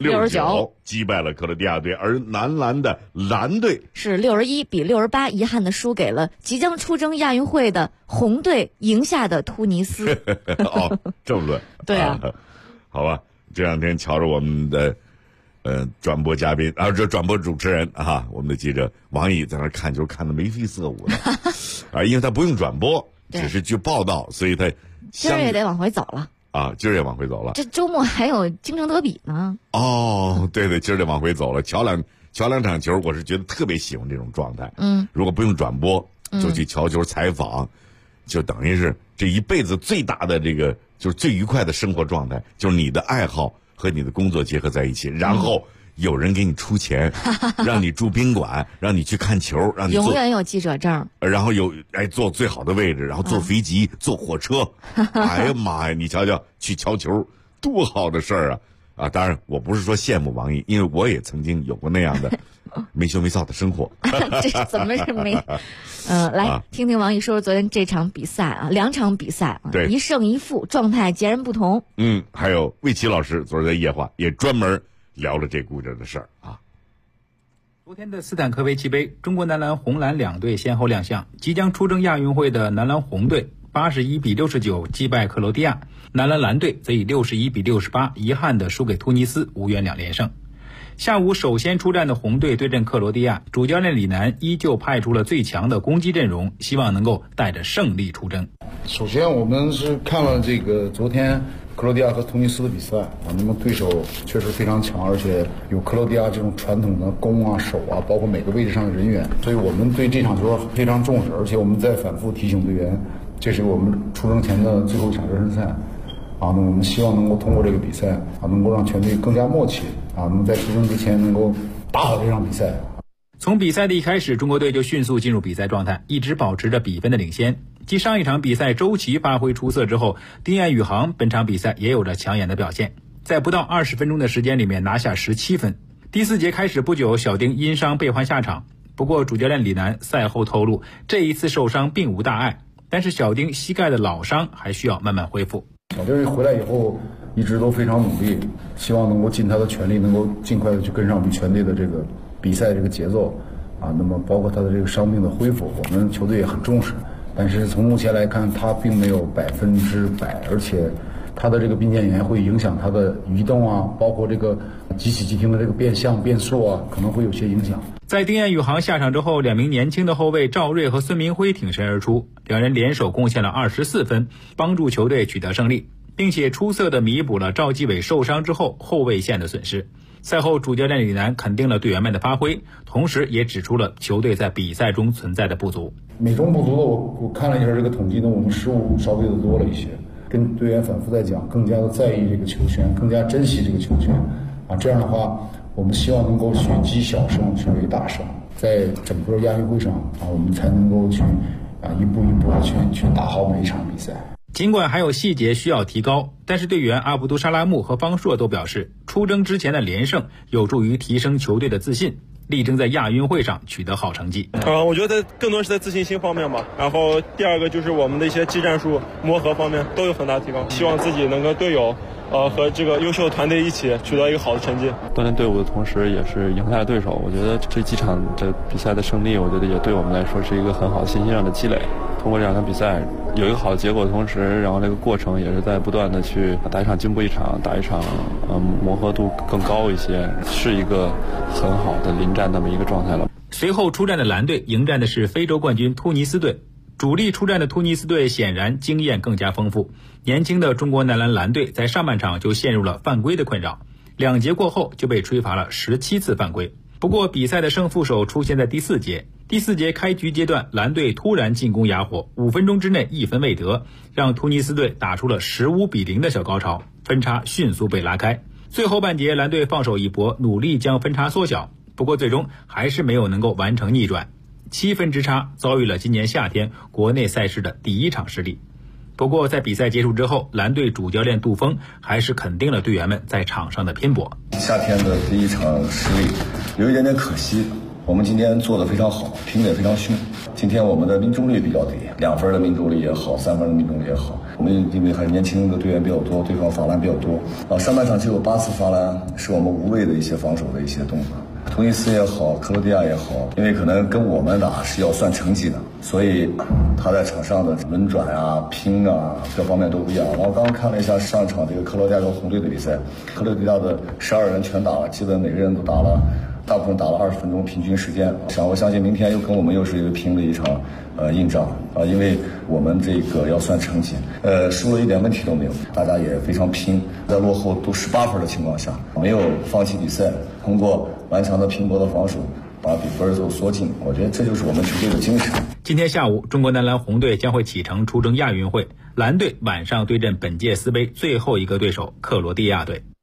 69击败了克罗地亚队，而男篮的蓝队是61比68，遗憾的输给了即将出征亚运会的红队赢下的突尼斯。 哦，这么论。 对啊， 好吧，这两天瞧着我们的转播嘉宾这转播主持人啊，我们的记者王毅在那看球看得眉飞色舞的因为他不用转播，只是去报道，所以他今儿也得往回走了。 今儿也往回走了。 这周末还有京城德比呢。 哦，对，今儿得往回走了。瞧两场球，我是觉得特别喜欢这种状态。如果不用转播，就去瞧球采访，就等于是这一辈子最大的这个就是最愉快的生活状态，就是你的爱好和你的工作结合在一起，然后有人给你出钱，让你住宾馆，让你去看球，让你永远有记者证， 然后坐最好的位置，然后坐飞机、坐火车，哎呀妈呀！你瞧瞧，去瞧球多好的事儿啊！当然，我不是说羡慕王毅，因为我也曾经有过那样的没羞没臊的生活。 这怎么是没？来听听王毅说说昨天这场比赛啊，2场比赛对 ，1胜1负，状态截然不同。 还有魏奇老师昨儿在夜话也专门聊了这故事的事儿啊。 昨天的斯坦科维奇杯，中国男篮红蓝两队先后亮相。即将出征亚运会的男篮红队81比69击败克罗地亚，男篮蓝队则以61比68遗憾地输给突尼斯，无缘2连胜。下午首先出战的红队对阵克罗地亚，主教练李楠依旧派出了最强的攻击阵容，希望能够带着胜利出征。 首先我们是看了这个昨天克罗地亚和突尼斯的比赛那么对手确实非常强，而且有克罗地亚这种传统的攻啊、守啊，包括每个位置上的人员，所以我们对这场球非常重视，而且我们在反复提醒队员，这是我们出征前的最后一场热身赛那我们希望能够通过这个比赛能够让全队更加默契那么在出征之前能够打好这场比赛。 从比赛的一开始，中国队就迅速进入比赛状态，一直保持着比分的领先。继上一场比赛周琦发挥出色之后，丁彦雨航本场比赛也有着抢眼的表现，在不到20分钟的时间里面拿下17分。第4节开始不久，小丁因伤被换下场，不过主教练李楠赛后透露，这一次受伤并无大碍，但是小丁膝盖的老伤还需要慢慢恢复。 小丁回来以后一直都非常努力，希望能够尽他的全力，能够尽快的去跟上我们全队的这个比赛这个节奏那么包括他的这个伤病的恢复，我们球队也很重视。但是从目前来看，他并没有100%，而且他的这个髌腱炎会影响他的移动包括这个急起急停的这个变向变速可能会有些影响。 在丁彦雨航下场之后，2名年轻的后卫赵睿和孙明辉挺身而出，两人联手贡献了24分，帮助球队取得胜利，并且出色地弥补了赵继伟受伤之后后卫线的损失。赛后主教练李楠肯定了队员们的发挥，同时也指出了球队在比赛中存在的不足。 美中不足的我看了一下这个统计我们失误稍微的多了一些，跟队员反复在讲，更加的在意这个球权，更加珍惜这个球权这样的话我们希望能够去积小胜去为大胜，在整个亚运会上我们才能够去一步一步的去打好每一场比赛。 尽管还有细节需要提高，但是队员阿卜杜沙拉木和方硕都表示，出征之前的连胜有助于提升球队的自信，力争在亚运会上取得好成绩。 我觉得更多是在自信心方面吧，然后第二个就是我们的一些技战术磨合方面都有很大提高，希望自己能跟队友和这个优秀团队一起取得一个好的成绩。 锻炼队伍的同时，也是赢下了对手。我觉得这几场的比赛的胜利，我觉得也对我们来说是一个很好的信心上的积累。通过这2场比赛有一个好的结果的同时，然后这个过程也是在不断的去打一场进步一场，打一场磨合度更高一些，是一个很好的临战那么一个状态了。 随后出战的蓝队迎战的是非洲冠军突尼斯队。主力出战的突尼斯队显然经验更加丰富，年轻的中国男篮蓝队在上半场就陷入了犯规的困扰，2节过后就被吹罚了17次犯规。不过比赛的胜负手出现在第4节，第4节开局阶段，蓝队突然进攻哑火，5分钟之内1分未得，让突尼斯队打出了15-0的小高潮，分差迅速被拉开。最后半节蓝队放手一搏，努力将分差缩小，不过最终还是没有能够完成逆转，7分之差遭遇了今年夏天国内赛事的第1场失利。不过在比赛结束之后，蓝队主教练杜峰还是肯定了队员们在场上的拼搏。 夏天的第1场失利有一点点可惜，我们今天做得非常好，拼得也非常凶。今天我们的命中率比较低，2分的命中率也好，3分的命中率也好。我们因为还年轻的队员比较多，对方罚篮比较多上半场就有8次罚篮，是我们无谓的一些防守的一些动作。突尼斯也好，克罗地亚也好，因为可能跟我们打是要算成绩的，所以他在场上的轮转啊、拼啊各方面都不一样。然后刚刚看了一下上场这个克罗地亚跟红队的比赛，克罗地亚的12人全打了，基本每个人都打了，大部分打了20分钟平均时间。我相信明天跟我们又是一个拼的一场硬仗因为我们这个要算成绩，输了一点问题都没有，大家也非常拼，在落后都18分的情况下，没有放弃比赛，通过顽强的拼搏的防守把比分都缩进，我觉得这就是我们球队的精神。 今天下午，中国男篮红队将会启程出征亚运会，蓝队晚上对阵本届四杯最后一个对手克罗地亚队。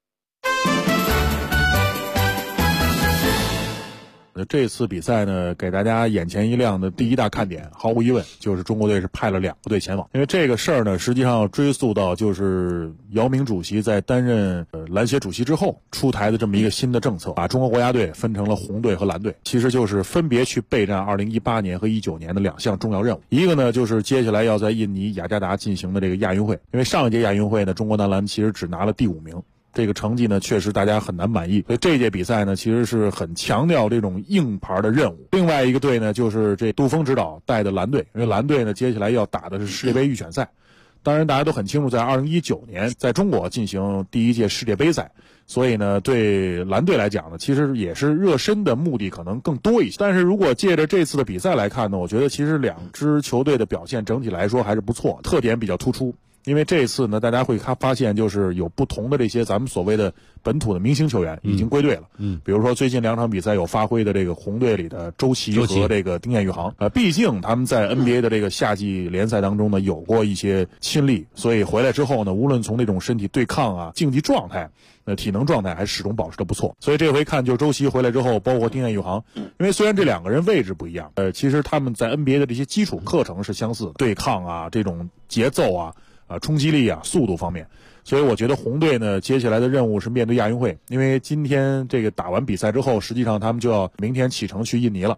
这次比赛呢，给大家眼前一亮的第一大看点，毫无疑问就是中国队是派了2个队前往。因为这个事儿呢，实际上追溯到就是姚明主席在担任篮协主席之后出台的这么一个新的政策，把中国国家队分成了红队和蓝队，其实就是分别去备战2018年和19年的2项重要任务。一个呢，就是接下来要在印尼雅加达进行的这个亚运会，因为上一届亚运会呢，中国男篮其实只拿了第5名。这个成绩呢，确实大家很难满意，所以这届比赛呢，其实是很强调这种硬牌的任务。另外一个队呢，就是这杜峰指导带的蓝队，因为蓝队呢，接下来要打的是世界杯预选赛。当然，大家都很清楚，在2019年在中国进行第1届世界杯赛，所以呢，对蓝队来讲呢，其实也是热身的目的可能更多一些。但是如果借着这次的比赛来看呢，我觉得其实2支球队的表现整体来说还是不错，特点比较突出。因为这次呢，大家会发现就是有不同的这些咱们所谓的本土的明星球员已经归队了。比如说最近2场比赛有发挥的这个红队里的周琦和这个丁彦雨航。毕竟他们在 NBA 的这个夏季联赛当中呢有过一些亲历，所以回来之后呢，无论从这种身体对抗啊、竞技状态、体能状态还始终保持得不错。所以这回看就周琦回来之后，包括丁彦雨航，因为虽然这2个人位置不一样，其实他们在 NBA 的这些基础课程是相似的，对抗啊、这种节奏啊、冲击力啊、速度方面。所以我觉得红队呢，接下来的任务是面对亚运会，因为今天这个打完比赛之后，实际上他们就要明天启程去印尼了。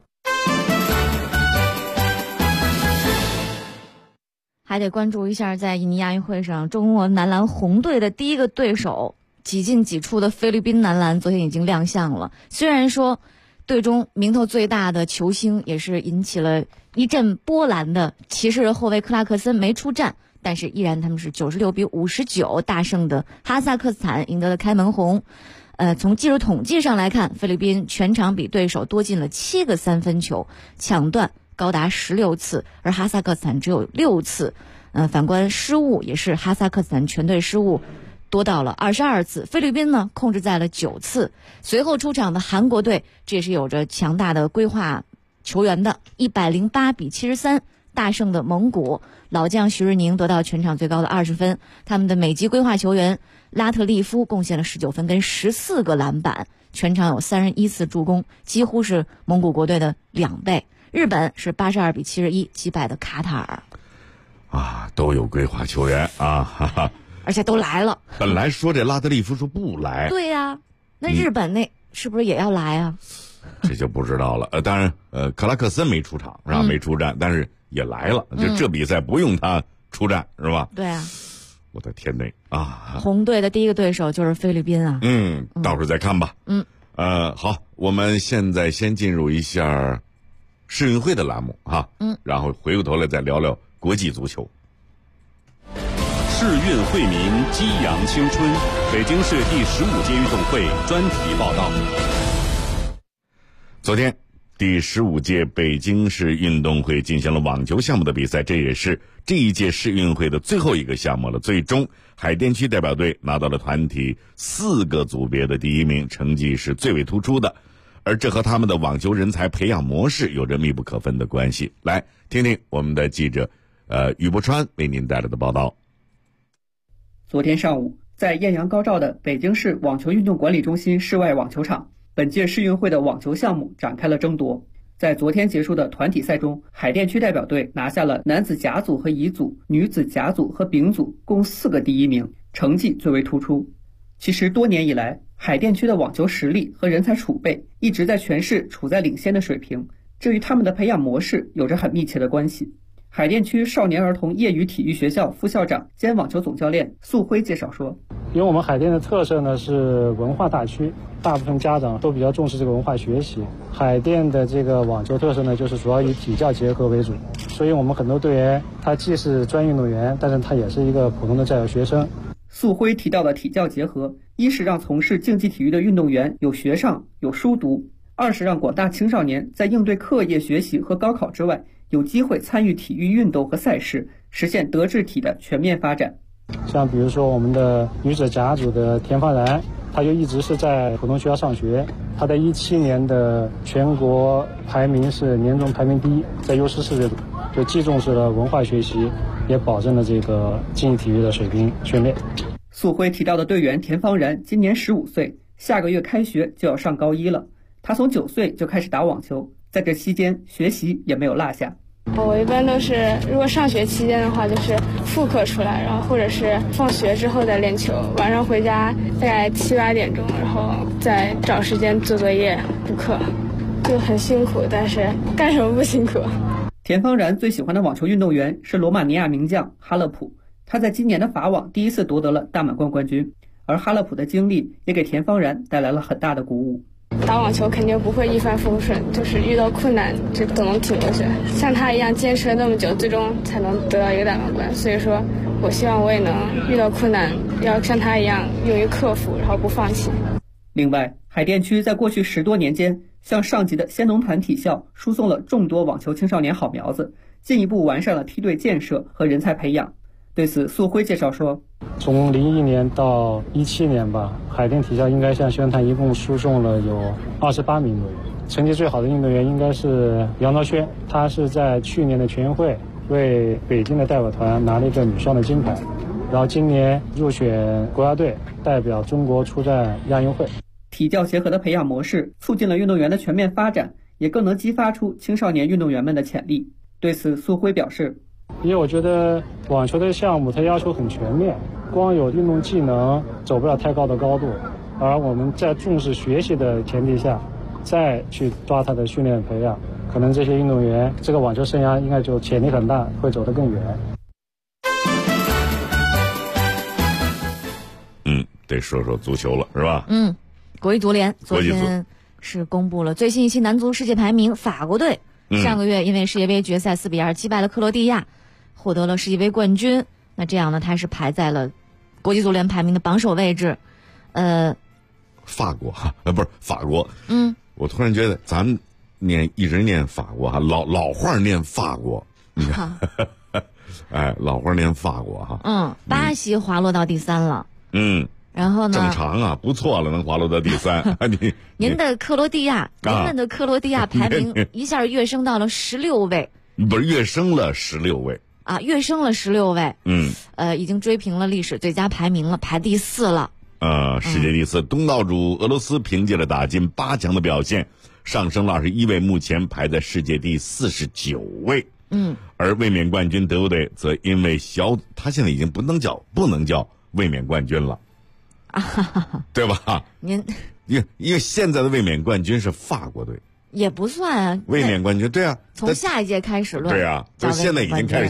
还得关注一下，在印尼亚运会上，中国男篮红队的第一个对手几进几出的菲律宾男篮昨天已经亮相了。虽然说队中名头最大的球星也是引起了一阵波澜的骑士后卫克拉克森没出战，但是依然他们是96-59大胜的哈萨克斯坦，赢得了开门红。从技术统计上来看，菲律宾全场比对手多进了7个3分球，抢断高达16次，而哈萨克斯坦只有6次。反观失误也是哈萨克斯坦全队失误多到了22次，菲律宾呢控制在了9次。随后出场的韩国队，这也是有着强大的规划球员的，108-73大胜的蒙古。老将徐日宁得到全场最高的20分，他们的美籍规划球员拉特利夫贡献了19分跟14个篮板，全场有31次助攻，几乎是蒙古国队的2倍。日本是82-71击败的卡塔尔。 都有规划球员啊，哈哈， 而且都来了。 本来说这拉特利夫说不来， 对呀，那日本那是不是也要来啊？ 这就不知道了。当然，克拉克森没出场是吧？没出战，但是也来了。就这比赛不用他出战是吧？ 对啊。 我的天呐啊！ 红队的第一个对手就是菲律宾啊。 到时候再看吧。好，我们现在先进入一下世运会的栏目哈。然后回过头来再聊聊国际足球。 世运惠民，激扬青春。北京市第15届运动会专题报道。 昨天，第15届北京市运动会进行了网球项目的比赛，这也是这一届世运会的最后一个项目了。最终，海淀区代表队拿到了团体4个组别的第1名，成绩是最为突出的。而这和他们的网球人才培养模式有着密不可分的关系。来听听我们的记者于伯川为您带来的报道。 昨天上午，在艳阳高照的北京市网球运动管理中心室外网球场，本届世运会的网球项目展开了争夺。在昨天结束的团体赛中，海淀区代表队拿下了男子甲组和乙组、女子甲组和丙组共4个第1名，成绩最为突出。其实多年以来，海淀区的网球实力和人才储备一直在全市处在领先的水平，这与他们的培养模式有着很密切的关系。海淀区少年儿童业余体育学校副校长兼网球总教练素辉介绍说， 因为我们海淀的特色呢是文化大区，大部分家长都比较重视这个文化学习。海淀的这个网球特色呢就是主要以体教结合为主，所以我们很多队员他既是专业运动员，但是他也是一个普通的在校学生。 素辉提到的体教结合，一是让从事竞技体育的运动员有学上有书读，二是让广大青少年在应对课业学习和高考之外，有机会参与体育运动和赛事，实现德智体的全面发展。 像比如说我们的女子甲组的田芳然，她就一直是在普通学校上学，她在17年的全国排名是年终排名第1，在U14这组就既重视了文化学习，也保证了这个竞技体育的水平训练。 素辉提到的队员田芳然今年15岁，下个月开学就要上高1了。他从9岁就开始打网球，在这期间学习也没有落下。 我一般都是，如果上学期间的话，就是复课出来，然后或者是放学之后再练球，晚上回家大概7、8点钟，然后再找时间做作业、补课，就很辛苦，但是干什么不辛苦？ 田芳然最喜欢的网球运动员是罗马尼亚名将哈勒普，他在今年的法网第1次夺得了大满贯冠军，而哈勒普的经历也给田芳然带来了很大的鼓舞。 打网球肯定不会一帆风顺，就是遇到困难就都能挺过去，像他一样坚持了那么久，最终才能得到一个大满贯。所以说我希望我也能遇到困难要像他一样勇于克服，然后不放弃。 另外，海淀区在过去10多年间向上级的先农团体校输送了众多网球青少年好苗子，进一步完善了梯队建设和人才培养。对此，素辉介绍说， 从01年到17年吧，海淀体校应该向宣坛一共输送了有28名运动员，成绩最好的运动员应该是杨昭轩，他是在去年的全运会为北京的代表团拿了一个女双的金牌，然后今年入选国家队代表中国出战亚运会。 体教结合的培养模式促进了运动员的全面发展，也更能激发出青少年运动员们的潜力。对此，素辉表示， 因为我觉得网球的项目它要求很全面，光有运动技能走不了太高的高度，而我们在重视学习的前提下再去抓他的训练培养，可能这些运动员这个网球生涯应该就潜力很大，会走得更远。 得说说足球了是吧？ 国际足联昨天是公布了最新一期男足世界排名，法国队上个月因为世界杯决赛4比2击败了克罗地亚，获得了世界杯冠军。那这样呢，他是排在了国际足联排名的榜首位置。 法国不是法国。我突然觉得咱们一直念法国老话念法国，你看，老话念法国哈。 巴西滑落到第3了。然后呢？ 正常啊，不错了，能滑落到第3。 您的克罗地亚，您们的克罗地亚排名一下跃升到了16位， 不是跃升了16位啊，跃升了16位。已经追平了历史最佳排名了，排第4了。 世界第4，东道主俄罗斯凭借着打进8强的表现，上升了21位，目前排在世界第49位。而卫冕冠军德国队则因为他现在已经不能叫卫冕冠军了。对吧？ 您因为现在的卫冕冠军是法国队， 也不算啊。 卫冕冠军对啊， 从下一届开始论。 对啊，就现在已经开始，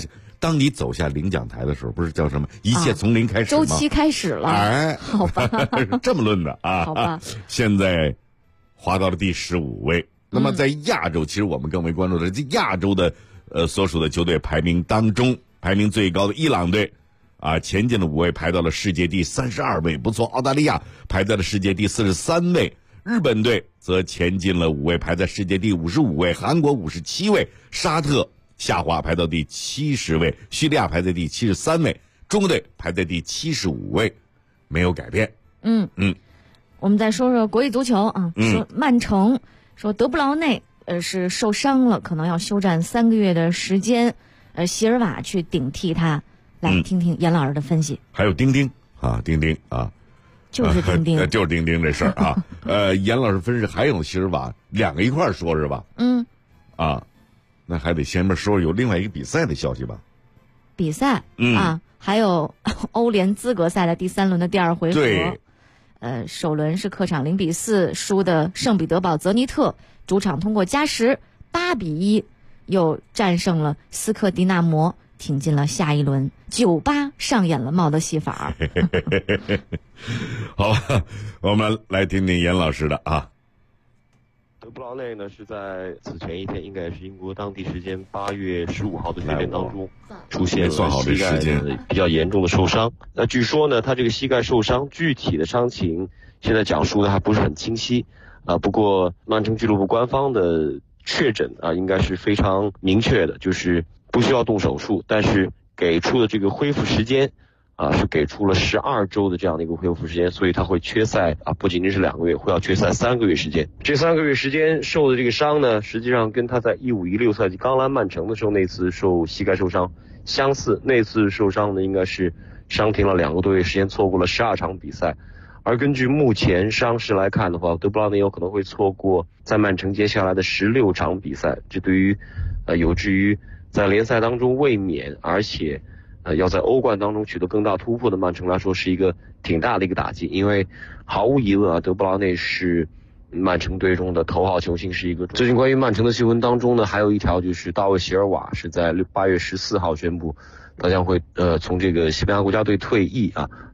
当你走下领奖台的时候，不是叫什么一切从零开始吗？ 周期开始了。 哎， 好吧， 这么论的啊。 好吧， 现在滑到了第15位。那么在亚洲，其实我们更为关注的是亚洲的所属的球队排名当中，排名最高的伊朗队啊，前进了5位，排到了世界第32位，不错。澳大利亚排在了世界第43位，日本队则前进了5位，排在世界第55位，韩国57位，沙特下滑排到第70位，叙利亚排在第73位，中国队排在第75位，没有改变。 我们再说说国际足球啊，说曼城说德布劳内是受伤了，可能要休战3个月的时间，席尔瓦去顶替他。来听听严老师的分析。 还有丁丁啊，丁丁啊， 就是丁丁， 就是丁丁这事儿啊。严老师分析还有席尔瓦2个一块儿说是吧？那还得先面说有另外一个比赛的消息吧？ 比赛还有欧联资格赛的第3轮的第2回合。 对， 首轮是客场0-4输的圣彼得堡泽尼特，主场通过加时8-1又战胜了斯克迪纳摩，挺进了下一轮。98上演了帽子戏法。 好吧，我们来听听严老师的啊。 德布劳内呢是在此前一天，应该是英国当地时间8月15号的训练当中出现了膝盖比较严重的受伤。那据说呢，他这个膝盖受伤具体的伤情现在讲述的还不是很清晰不过曼城俱乐部官方的确诊应该是非常明确的，就是不需要动手术，但是给出的这个恢复时间是给出了12周的这样的一个恢复时间，所以他会缺赛不仅仅是2个月，会要缺赛3个月时间。这3个月时间受的这个伤呢，实际上跟他在15-16赛季刚来曼城的时候那次受膝盖受伤相似。那次受伤呢，应该是伤停了2个多月时间，错过了12场比赛。而根据目前伤势来看的话，德布劳内有可能会错过在曼城接下来的16场比赛，这对于有志于在联赛当中卫冕，而且要在欧冠当中取得更大突破的曼城来说，是一个挺大的一个打击。因为毫无疑问德布劳内是曼城队中的头号球星，是一个。最近关于曼城的新闻当中呢，还有一条就是大卫席尔瓦是在8月14号宣布，他将会从这个西班牙国家队退役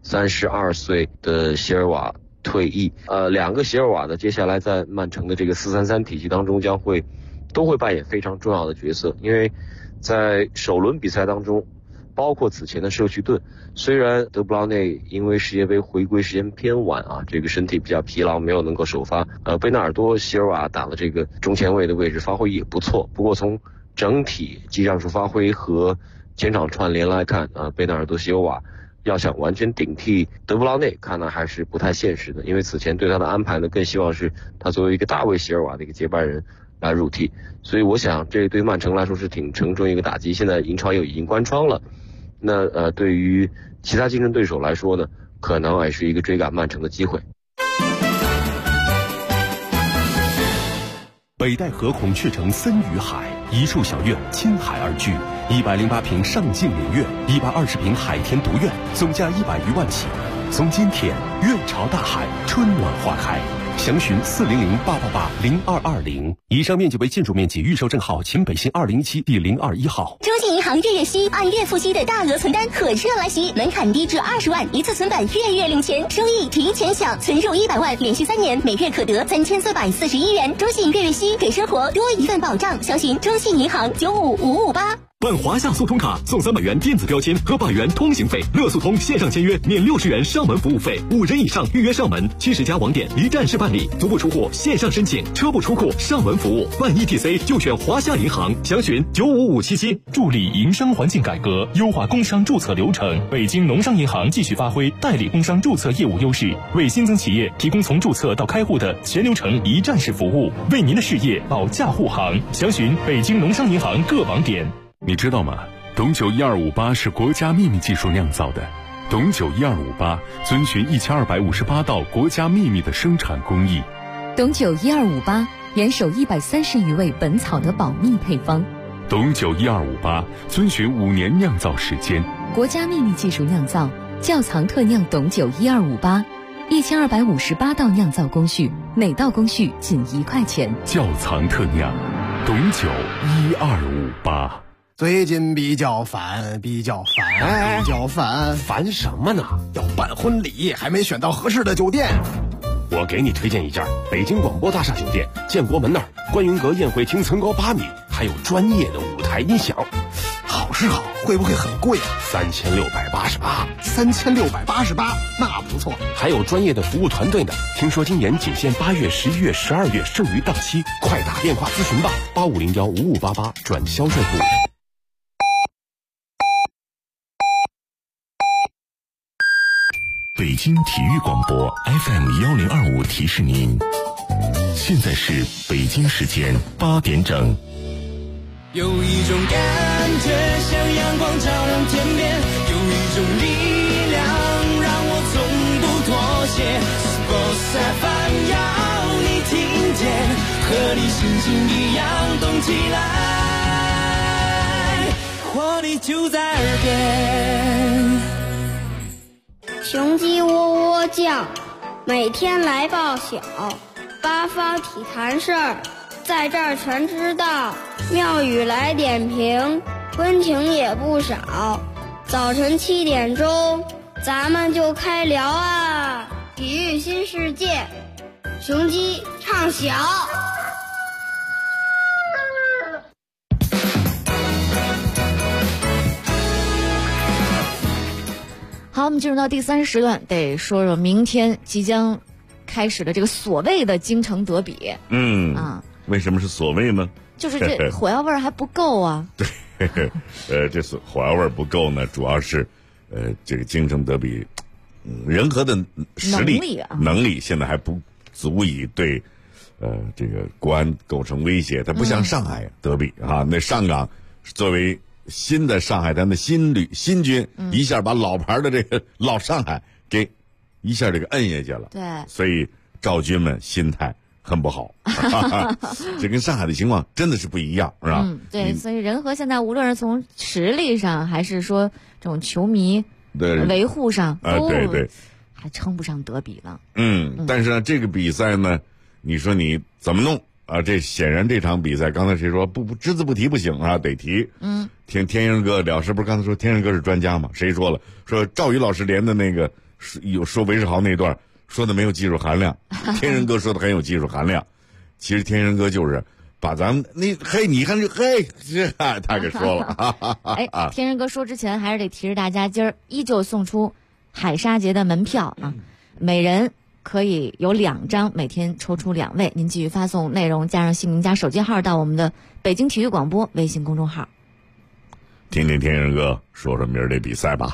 32岁的席尔瓦退役。2个席尔瓦呢，接下来在曼城的这个4-3-3体系当中都会扮演非常重要的角色。因为在首轮比赛当中，包括此前的社区盾，虽然德布劳内因为世界杯回归时间偏晚这个身体比较疲劳，没有能够首发。贝纳尔多席尔瓦打了这个中前卫的位置，发挥也不错。不过从整体技战术发挥和前场串联来看贝纳尔多席尔瓦要想完全顶替德布劳内，看来还是不太现实的。因为此前对他的安排呢，更希望是他作为一个大卫席尔瓦的一个接班人来入替。所以我想这对曼城来说是挺沉重一个打击。现在英超又已经关窗了，那对于其他竞争对手来说呢，可能也是一个追赶曼城的机会。 北戴河孔雀城森雨海，一处小院倾海而居，108平上镜连院，120平海天独院，总价100余万起。从今天，院朝大海，春暖花开。详询400-888-0220。以上面积为建筑面积，预售证号秦北新2017第021号。 中信银行月月息按月付息的大额存单可热来袭，门槛低至20万，一次存版月月领钱，收益提前享，存入100万，连续3年，每月可得3441元。中信月月息给生活多一份保障。详询中信银行95558。 办华夏速通卡送300元电子标签和100元通行费，乐速通线上签约免60元上门服务费，5人以上预约上门，70家网点一站式办理，足不出户线上申请，车不出库上门服务，办 ETC 就选华夏银行，详询95577。 助力营商环境改革，优化工商注册流程。北京农商银行继续发挥代理工商注册业务优势，为新增企业提供从注册到开户的全流程一站式服务，为您的事业保驾护航。详询北京农商银行各网点。 你知道吗？董酒1258是国家秘密技术酿造的。董酒1258遵循1258道国家秘密的生产工艺。 董酒1258严守130余味本草的保密配方。 董酒1258遵循5年酿造时间。 国家秘密技术酿造，窖藏特酿董酒1258，1258道酿造工序，每道工序仅1块钱。 窖藏特酿，董酒1258。 最近比较烦， 烦什么呢？ 要办婚礼，还没选到合适的酒店。 我给你推荐一家北京广播大厦酒店，建国门那儿观云阁宴会厅层高8米，还有专业的舞台音响。 好是好，会不会很贵啊 ？3688， 那不错。 还有专业的服务团队呢。听说今年仅限8月、11月、12月，剩余档期，快打电话咨询吧，85015588转销售部。 北京体育广播 FM1025提示您，现在是北京时间8点整。 有一种感觉像阳光照亮天边，有一种力量让我从不妥协。Sports FM 要你听见，和你心情一样动起来，活力就在耳边。 雄鸡喔喔叫，每天来报晓，八方体坛事儿在这儿全知道，妙语来点评，温情也不少。早晨7点钟，咱们就开聊啊！体育新世界，雄鸡唱晓。 好，我们进入到第3时段，得说说明天即将开始的这个所谓的京城德比。 为什么是所谓呢？ 就是这火药味儿还不够啊。 对，这火药味儿不够呢，主要是这个京城德比，人和的实力能力现在还不足以对这个国安构成威胁。它不像上海德比啊，那上港作为新的上海滩的新军，一下把老牌的这个老上海给一下这个摁下去了。 对， 所以赵军们心态很不好，这跟上海的情况真的是不一样，是吧？ 对，所以人和现在无论是从实力上，还是说这种球迷维护上， 对， 还称不上德比了。 但是呢，这个比赛呢，你说你怎么弄啊？这显然这场比赛，刚才谁说不只字不提不行啊？得提。听天生哥聊，是不是刚才说天生哥是专家嘛？谁说了？说赵宇老师连的那个有说韦世豪那段说的没有技术含量，天生哥说的很有技术含量。其实天生哥就是把咱们你看他给说了。 天生哥说之前还是得提示大家，今儿依旧送出海沙节的门票啊，每人可以有2张，每天抽出2位。您继续发送内容加上姓名加手机号到我们的北京体育广播微信公众号。 听听天生哥说说明儿这比赛吧。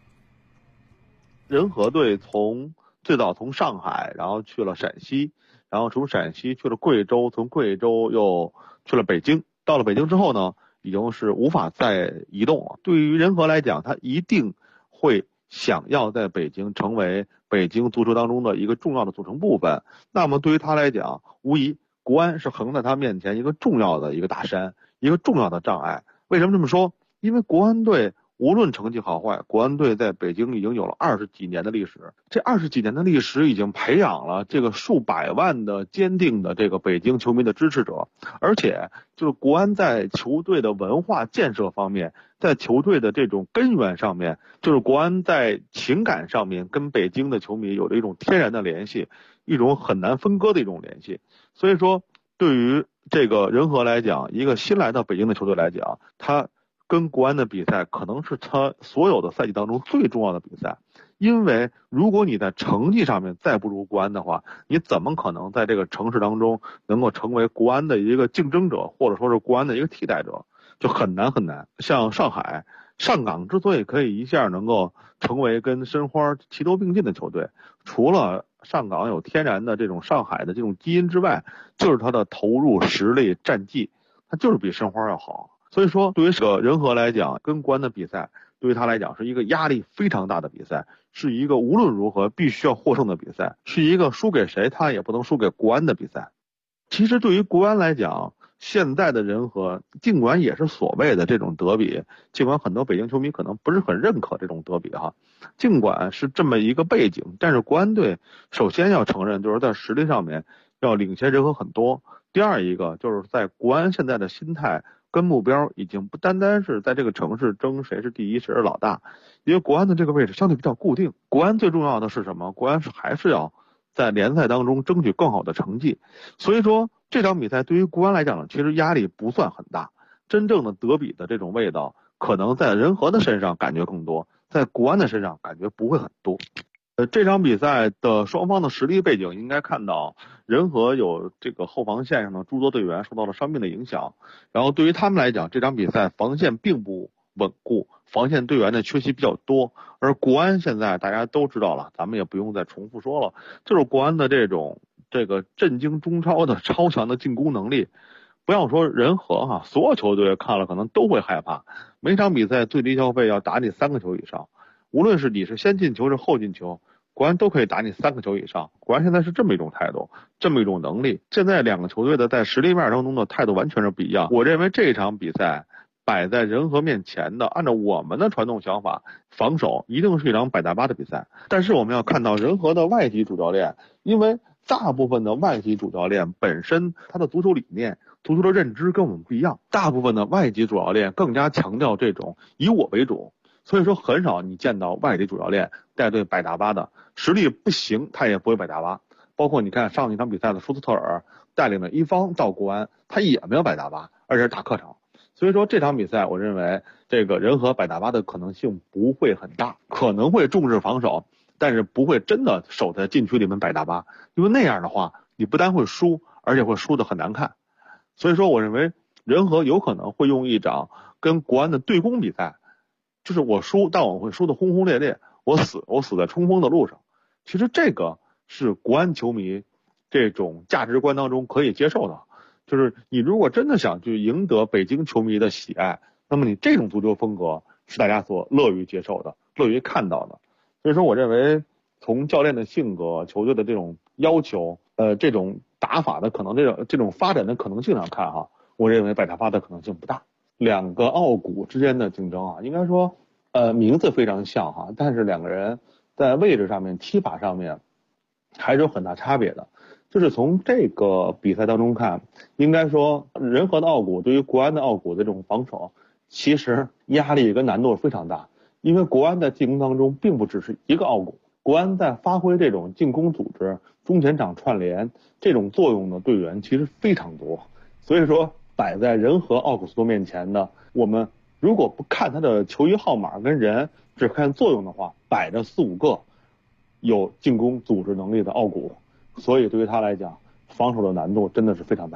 人和队最早从上海，然后去了陕西，然后从陕西去了贵州，从贵州又去了北京。到了北京之后呢，已经是无法再移动了。对于人和来讲，他一定会想要在北京成为北京足球当中的一个重要的组成部分。那么对于他来讲，无疑国安是横在他面前一个重要的一个大山，一个重要的障碍。为什么这么说？因为国安队无论成绩好坏，国安队在北京已经有了20几年的历史。这20几年的历史已经培养了这个数百万的坚定的这个北京球迷的支持者，而且就是国安在球队的文化建设方面，在球队的这种根源上面，就是国安在情感上面跟北京的球迷有着一种天然的联系，一种很难分割的一种联系。所以说，对于这个人和来讲，一个新来到北京的球队来讲，他跟国安的比赛可能是他所有的赛季当中最重要的比赛。因为如果你在成绩上面再不如国安的话，你怎么可能在这个城市当中能够成为国安的一个竞争者，或者说是国安的一个替代者，就很难很难。像上港之所以可以一下能够成为跟申花齐头并进的球队，除了上港有天然的这种上海的这种基因之外，就是他的投入实力战绩，他就是比申花要好。所以说，对于这个人和来讲，跟国安的比赛，对于他来讲是一个压力非常大的比赛，是一个无论如何必须要获胜的比赛，是一个输给谁他也不能输给国安的比赛。其实对于国安来讲，现在的人和尽管也是所谓的这种德比，尽管很多北京球迷可能不是很认可这种德比哈，尽管是这么一个背景，但是国安队首先要承认，就是在实力上面要领先人和很多。第二一个就是在国安现在的心态跟目标已经不单单是在这个城市争谁是第一谁是老大，因为国安的这个位置相对比较固定。国安最重要的是什么？国安还是要在联赛当中争取更好的成绩。所以说这场比赛对于国安来讲呢，其实压力不算很大。真正的德比的这种味道，可能在人和的身上感觉更多，在国安的身上感觉不会很多。这场比赛的双方的实力背景应该看到，人和有这个后防线上的诸多队员受到了伤病的影响，然后对于他们来讲，这场比赛防线并不稳固，防线队员的缺席比较多。而国安现在大家都知道了，咱们也不用再重复说了，就是国安的这个震惊中超的超强的进攻能力。不要说人和所有球队看了可能都会害怕。每场比赛最低消费要打你3个球以上，无论是你是先进球是后进球，国安都可以打你3个球以上。国安现在是这么一种态度，这么一种能力。现在两个球队的在实力面当中的态度完全是不一样。我认为这场比赛摆在人和面前的，按照我们的传统想法，防守一定是一场摆大巴的比赛。但是我们要看到人和的外籍主教练，因为大部分的外籍主教练本身他的足球理念、足球的认知跟我们不一样，大部分的外籍主教练更加强调这种以我为主，所以说很少你见到外籍主教练带队摆大巴的，实力不行他也不会摆大巴。包括你看上一场比赛的舒斯特尔带领的一方到国安，他也没有摆大巴，而且是打客场。所以说这场比赛我认为这个人和摆大巴的可能性不会很大，可能会重视防守，但是不会真的守在禁区里面摆大巴，因为那样的话你不但会输，而且会输得很难看。所以说我认为人和有可能会用一场跟国安的对攻比赛，就是我输，但我会输得轰轰烈烈，我死在冲锋的路上。其实这个是国安球迷这种价值观当中可以接受的，就是你如果真的想去赢得北京球迷的喜爱，那么你这种足球风格是大家所乐于接受的，乐于看到的。所以说我认为从教练的性格、球队的这种要求、这种打法的可能这种发展的可能性上看我认为摆大巴的可能性不大。两个傲骨之间的竞争应该说名字非常像但是两个人在位置上面、踢法上面还是有很大差别的。就是从这个比赛当中看，应该说人和的傲骨对于国安的傲骨的这种防守，其实压力跟难度非常大。因为国安在进攻当中并不只是一个傲骨，国安在发挥这种进攻组织、中前场串联这种作用的队员其实非常多。所以说摆在人和奥古斯托面前的，我们如果不看他的球衣号码跟人，只看作用的话，摆着4-5个有进攻组织能力的奥古，所以对于他来讲，防守的难度真的是非常大。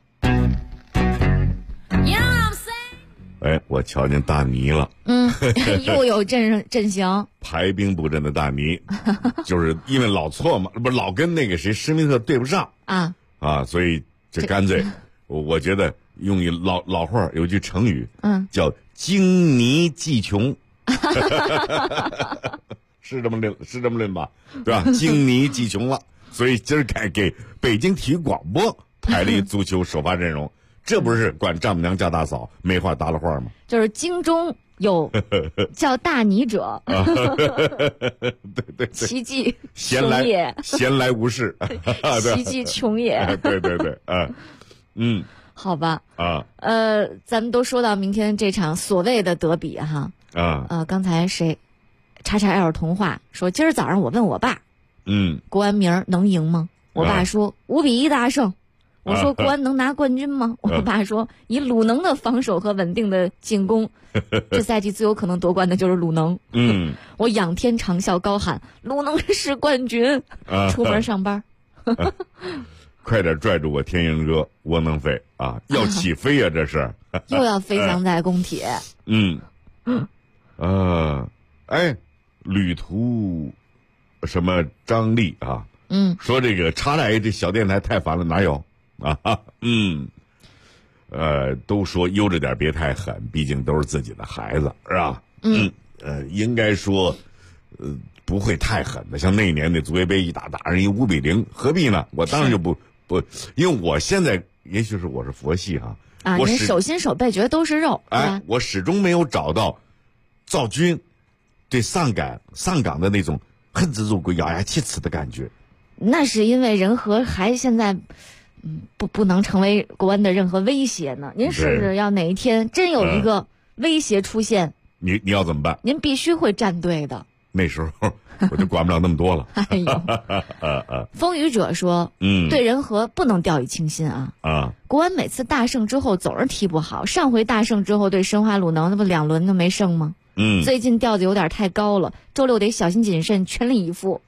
我瞧见大倪了， 又有阵型， 排兵布阵的大倪，就是因为老错嘛，不是老跟那个谁施密特对不上所以这干脆，我觉得用一老话有句成语，叫精泥技穷，是这么论吧，对吧？精泥技穷了，所以今儿给北京体育广播排了一足球首发阵容。这不是管丈母娘叫大嫂，没话搭了话吗？ 就是京中有叫大倪者， 对， 奇迹闲来无事， 奇迹穷也。 对， 好吧，咱们都说到明天这场所谓的德比刚才叉叉 L 童话说，今儿早上我问我爸，国安明儿能赢吗？我爸说5-1大胜。我说国安能拿冠军吗？我爸说以鲁能的防守和稳定的进攻，这赛季最有可能夺冠的就是鲁能。我仰天长啸高喊鲁能是冠军，出门上班。 快点拽住我天鹰哥窝囊废要起飞呀，这是又要飞翔在公铁。 旅途什么张力说这个插来这小电台太烦了，哪有都说悠着点别太狠，毕竟都是自己的孩子，是吧？应该说不会太狠的，像那年那足协杯一打人一5-0，何必呢？我当然就不，因为我现在也许是我是佛系您手心手背觉得都是肉， 我始终没有找到赵军对上港的那种恨之入骨、咬牙切齿的感觉。 那是因为人和还现在不能成为国安的任何威胁呢？您试试，要哪一天真有一个威胁出现， 你要怎么办？ 您必须会站队的。 那时候我就管不了那么多了。 哎呦，风雨者说，对人和不能掉以轻心啊。国安每次大胜之后总是踢不好，上回大胜之后对申花鲁能，那不2轮都没胜吗？最近调子有点太高了，周六得小心谨慎，全力以赴。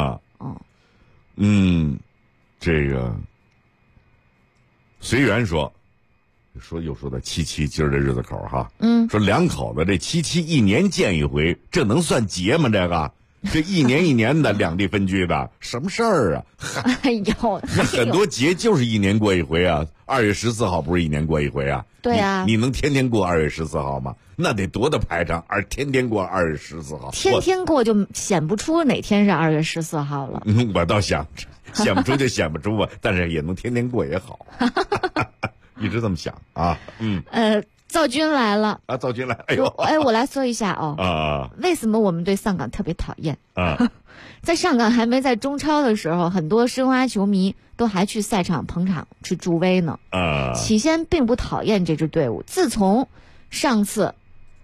这个随缘说又说到77今儿这日子口哈，说两口子这77一年见一回，这能算节吗？这一年一年的两地分居的，什么事儿啊？ 哎呦， 那很多节就是一年过一回啊。2月14号不是一年过一回啊？ 对啊， 你能天天过2月14号吗？那得多大排场，而天天过2月14号， 天天过就显不出哪天是2月14号了。 我倒想显不出就显不出吧，但是也能天天过也好。一直这么想啊。 赵军来了啊！赵军来，哎呦， 我来说一下为什么我们对上港特别讨厌在上港还没在中超的时候，很多申花球迷都还去赛场捧场去助威呢。起先并不讨厌这支队伍，自从上次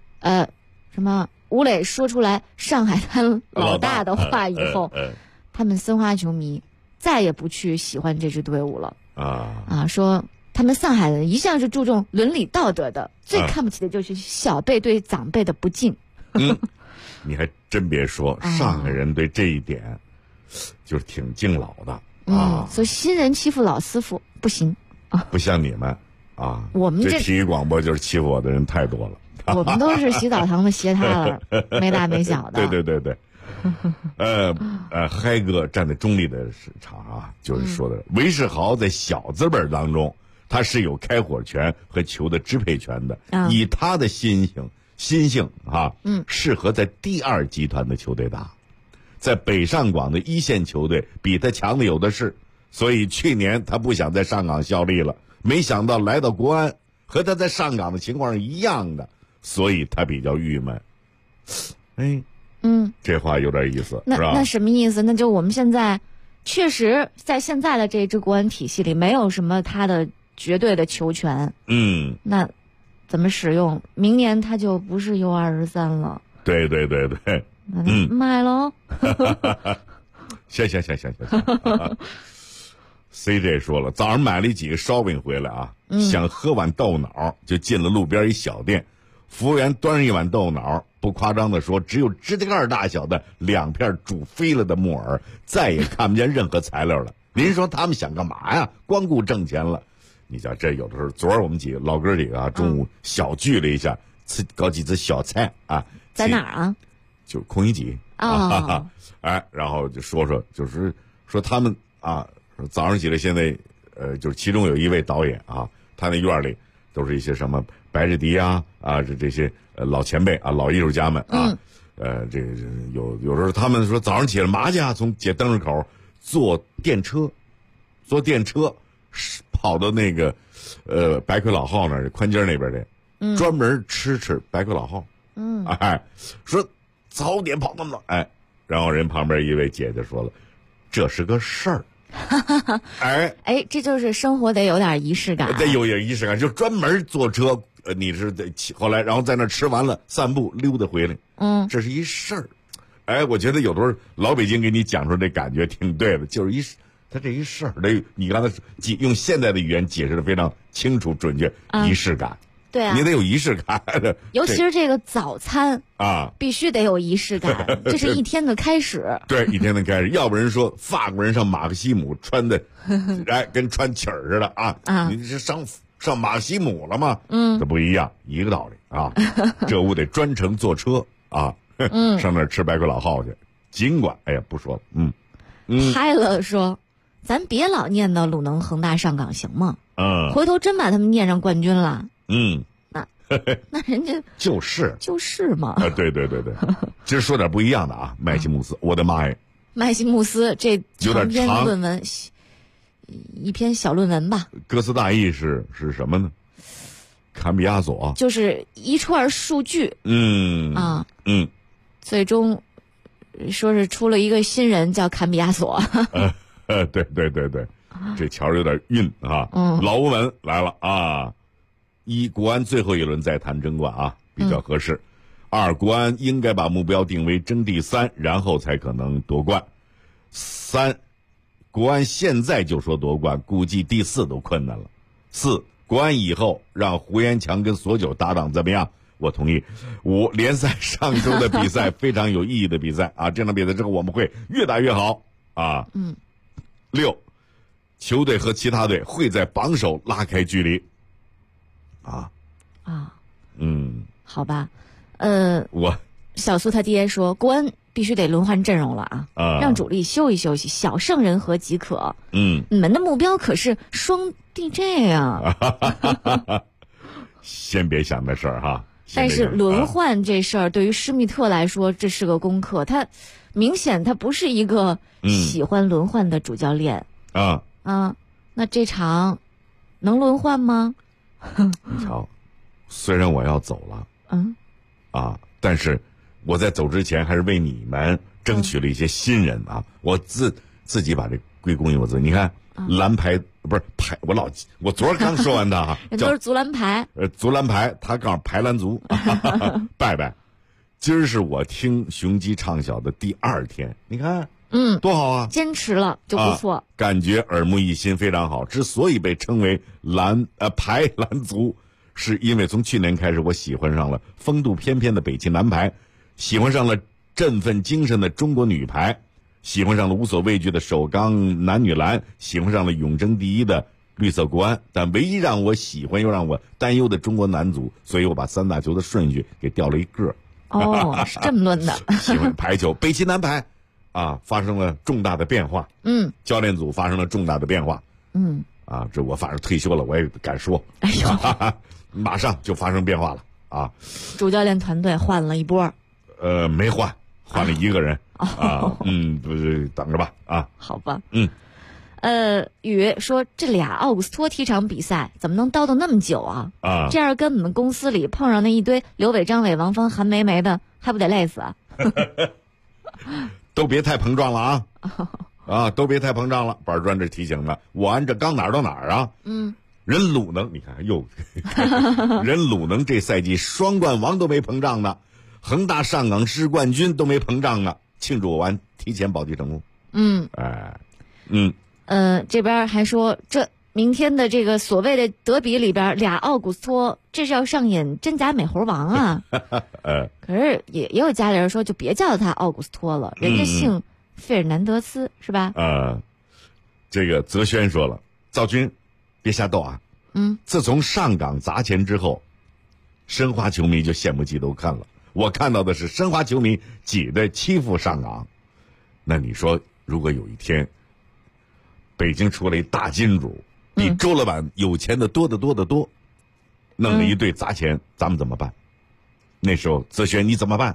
吴磊说出来上海滩老大的话以后，他们申花球迷再也不去喜欢这支队伍了说他们上海人一向是注重伦理道德的，最看不起的就是小辈对长辈的不敬。 你还真别说，上海人对这一点就是挺敬老的所以新人欺负老师傅不行不像你们我们这体育广播就是欺负我的人太多了。 我们都是洗澡堂的斜塌了，没大没小的。 对。嗨哥站在中立的场就是说的，韦世豪在小字辈当中，他是有开火权和球的支配权的，以他的心性适合在第2集团的球队打，在北上广的一线球队比他强的有的是，所以去年他不想在上港效力了，没想到来到国安和他在上港的情况是一样的，所以他比较郁闷。这话有点意思，是吧？ 那什么意思？那就我们现在确实在现在的这支国安体系里，没有什么他的绝对的球权。那怎么使用？明年他就不是 U23了。 对。 买喽。 行。CJ 说了，早上买了几个烧饼回来想喝碗豆脑，就进了路边一小店，服务员端上一碗豆脑，不夸张的说，只有指甲盖大小的2片煮飞了的木耳，再也看不见任何材料了。您说他们想干嘛呀？光顾挣钱了。你知道这有的时候，昨儿我们几个老哥几个中午小聚了一下，搞几次小菜在哪儿就空一集然后就就是说他们早上起来现在就是其中有一位导演他那院里都是一些什么白日迪这些老前辈老艺术家们这有时候他们说早上起来麻将从解灯市口坐电车跑到那个白魁老号那儿宽街那边去，专门吃白魁老号。说早点跑那么早，然后人旁边一位姐姐说了，这是个事儿。 这就是生活得有点仪式感， 得有点仪式感，就专门坐车，你是后来然后在那吃完了散步溜达回来，这是一事儿。我觉得有的时候老北京给你讲出这感觉挺对的，就是他这一事儿，你刚才用现代的语言解释的非常清楚准确，仪式感。 对啊， 你得有仪式感， 尤其是这个早餐必须得有仪式感，这是一天的开始。 对，一天的开始，要不然说法国人上马克西姆穿的，跟穿旗儿似的你是上马克西姆了吗？这不一样，一个道理这屋得专程坐车上那儿吃白魁老号去。尽管不说了， 拍了说，咱别老念叨鲁能、恒大、上港行吗？回头真把他们念上冠军了。那人家就是嘛。 对。其实说点不一样的麦西穆斯，我的妈呀！ 麦西穆斯这长篇论文，一篇小论文吧。 歌词大意是什么呢？坎比亚索就是一串数据。最终说是出了一个新人叫坎比亚索。 对。 这桥有点晕啊。老吴们来了啊！一，国安最后一轮再谈争冠啊，比较合适。二，国安应该把目标定为争第3，然后才可能夺冠。3，国安现在就说夺冠，估计第4都困难了。4，国安以后让胡延强跟索九搭档怎么样？我同意。5，联赛上周的比赛非常有意义的比赛啊，这场比赛之后我们会越打越好啊。6，球队和其他队会在榜首拉开距离。 好吧， 我小苏他爹说，国安必须得轮换阵容了啊，让主力休息休息，小胜人和即可。你们的目标可是双 DJ 啊。 先别想那事儿哈。 但是轮换这事儿对于施密特来说，这是个功课。他明显他不是一个喜欢轮换的主教练。那这场能轮换吗？ 你瞧，虽然我要走了，但是我在走之前还是为你们争取了一些新人啊。我自己把这归功于我自己。你看，蓝牌不是排，我昨儿刚说完的哈， 人都是足篮排。 足篮排，他告诉排篮足。拜拜，今儿是我听雄鸡唱晓的第2天，你看，多好啊！ 坚持了就不错， 感觉耳目一新，非常好。之所以被称为排篮足，是因为从去年开始，我喜欢上了风度翩翩的北京男排，喜欢上了振奋精神的中国女排，喜欢上了无所畏惧的首钢男女篮，喜欢上了永争第一的绿色国安，但唯一让我喜欢又让我担忧的中国男足，所以我把3大球的顺序给调了一个。 是这么论的。 喜欢排球，北京男排发生了重大的变化。教练组发生了重大的变化。这我反正退休了，我也敢说。马上就发生变化了啊！ 主教练团队换了一波。 没换了一个人。不是，等着吧啊。 好吧。宇说这俩奥古斯托踢场比赛怎么能叨叨那么久啊？这样跟我们公司里碰上那一堆刘伟、张伟、王芳、韩梅梅的，还不得累死啊？ 都别太膨胀了啊！都别太膨胀了。板砖这提醒了，我按这刚哪儿到哪儿啊？人鲁能，你看人鲁能这赛季双冠王都没膨胀呢，恒大上港市冠军都没膨胀呢，庆祝完提前保级成功。 这边还说，这明天的这个所谓的德比里边，俩奥古斯托，这是要上演真假美猴王啊！可是也有家里人说，就别叫他奥古斯托了，人家姓费尔南德斯，是吧？ 这个泽轩说了，赵军别瞎斗啊！自从上港砸钱之后，申花球迷就羡慕嫉妒恨了。我看到的是申花球迷挤着欺负上港，那你说，如果有一天北京出了一大金主，比周老板有钱的多得多得多，弄了一堆砸钱，咱们怎么办？那时候泽轩你怎么办？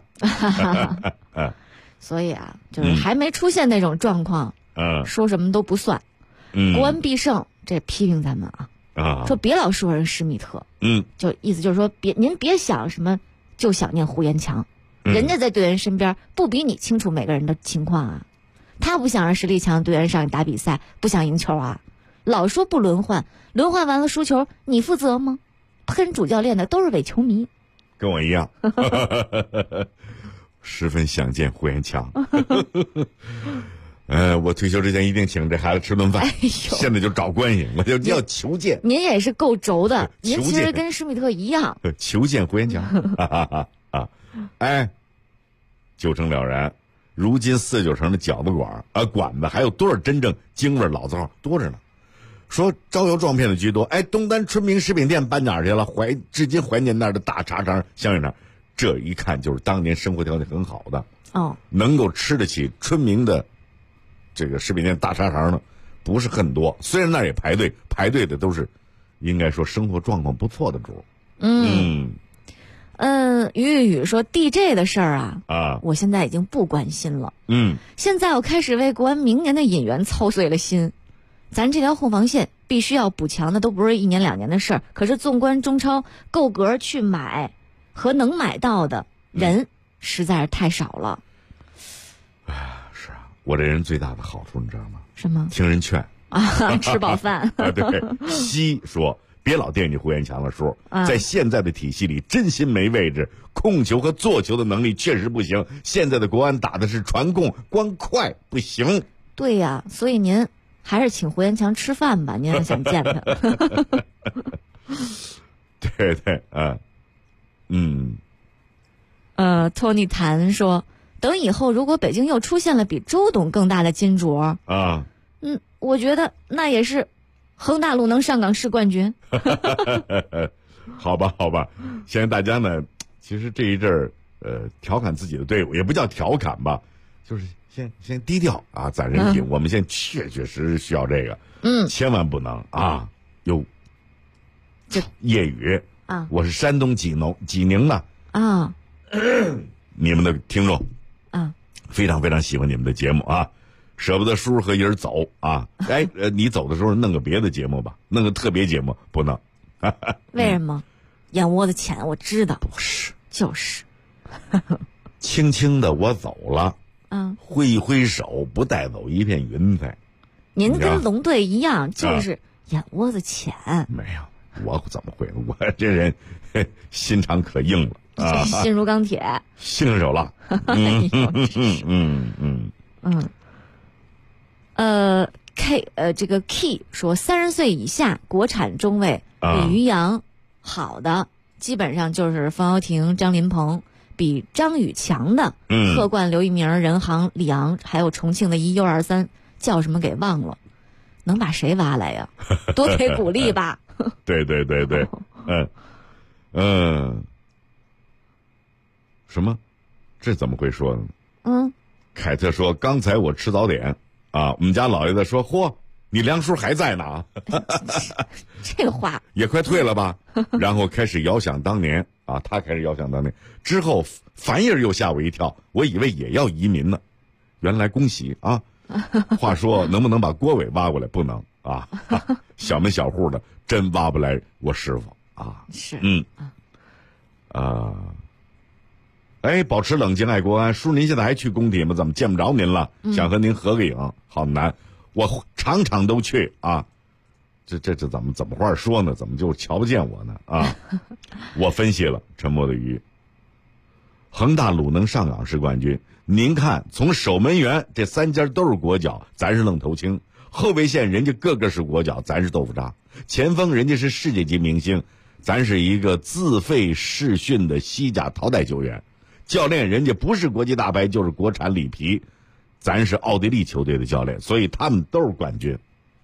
所以就是还没出现那种状况，说什么都不算。国安必胜，这批评咱们说别老说人施密特，就意思就是说您别想什么就想念胡延强，人家在队员身边不比你清楚每个人的情况啊。他不想让实力强的队员上去打比赛，不想赢球啊，老说不轮换，轮换完了输球你负责吗？喷主教练的都是伪球迷， 跟我一样。十分想见胡延强。我退休之前一定请这孩子吃顿饭。现在就找关系，我就要求见。 您也是够轴的，您其实跟施密特一样。 求见胡延强。就成了然。如今49城的饺子馆子还有多少真正京味老字号？多着呢。说招摇撞骗的居多。东单春明食品店搬哪儿去了？至今怀念那儿的大茶肠香圆肠。这一看就是当年生活条件很好的能够吃得起春明的这个食品店大茶肠呢，不是很多。虽然那儿也排队的都是应该说生活状况不错的主。 雨说 DJ 的事儿我现在已经不关心了。现在我开始为国安明年的引援操碎了心。咱这条后防线必须要补强的都不是1年2年的事儿，可是纵观中超够格去买和能买到的人实在是太少了。 是啊，我这人最大的好处你知道吗？ 什么？ 听人劝啊，吃饱饭。 对，西说别老惦记胡延强了，叔，在现在的体系里，真心没位置，控球和做球的能力确实不行。现在的国安打的是传控，光快不行。 对呀，所以您还是请胡延强吃饭吧，您要想见他。 对对， Tony 谭说，等以后如果北京又出现了比周董更大的金主啊， 我觉得那也是恒大鲁能上港市冠军。 好吧，现在大家呢，其实这一阵儿调侃自己的队伍，也不叫调侃吧，就是先低调啊，攒人品。我们现在确实需要这个，千万不能啊，夜雨啊， 我是山东济宁的啊， 你们的听众啊， 非常非常喜欢你们的节目啊，舍不得叔和一人走啊，你走的时候弄个别的节目吧，弄个特别节目不能。 为什么？眼窝子浅，我知道。 不是， 就是轻轻的我走了，挥一挥手，不带走一片云彩。 您跟龙队一样，就是眼窝子浅。 没有，我怎么会？我这人心肠可硬了啊， 心如钢铁， 信手了。 这个 Key 说，30岁以下国产中卫比于洋好的，基本上就是冯潇霆、张琳芃；比张宇强的，贺冠、刘一鸣、任航、李昂，还有重庆的一 U23，叫什么给忘了，能把谁挖来呀？多给鼓励吧。 对，什么？这怎么会说呢？凯特说，刚才我吃早点啊，我们家老爷子说，嚯，你梁叔还在呢。 这话也快退了吧？然后开始遥想当年啊，他开始遥想当年之后，樊爷又吓我一跳，我以为也要移民呢，原来恭喜啊！话说能不能把郭伟挖过来？不能啊，小门小户的真挖不来我师傅啊。 是保持冷静，爱国安。叔，您现在还去工体吗？怎么见不着您了？想和您合个影，好难。我场场都去啊。这怎么话说呢？怎么就瞧不见我呢？啊！我分析了，沉默的鱼。恒大鲁能上港市冠军，您看，从守门员这3家都是国脚，咱是愣头青；后卫线人家个个是国脚，咱是豆腐渣；前锋人家是世界级明星，咱是一个自费试训的西甲淘汰球员；教练人家不是国际大牌就是国产里皮，咱是奥地利球队的教练，所以他们都是冠军。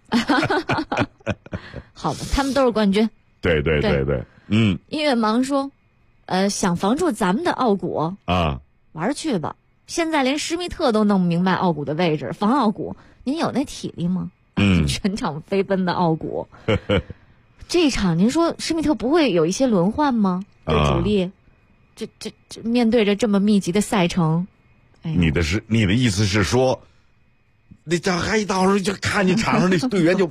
好吧，他们都是冠军。 对， 音乐盲说，想防住咱们的奥古啊， 玩去吧。现在连施密特都弄不明白奥古的位置，防奥古，您有那体力吗？全场飞奔的奥古，这一场您说施密特不会有一些轮换吗？对主力，这面对着这么密集的赛程， 你的意思是说？那这还到时候就看见场上的队员就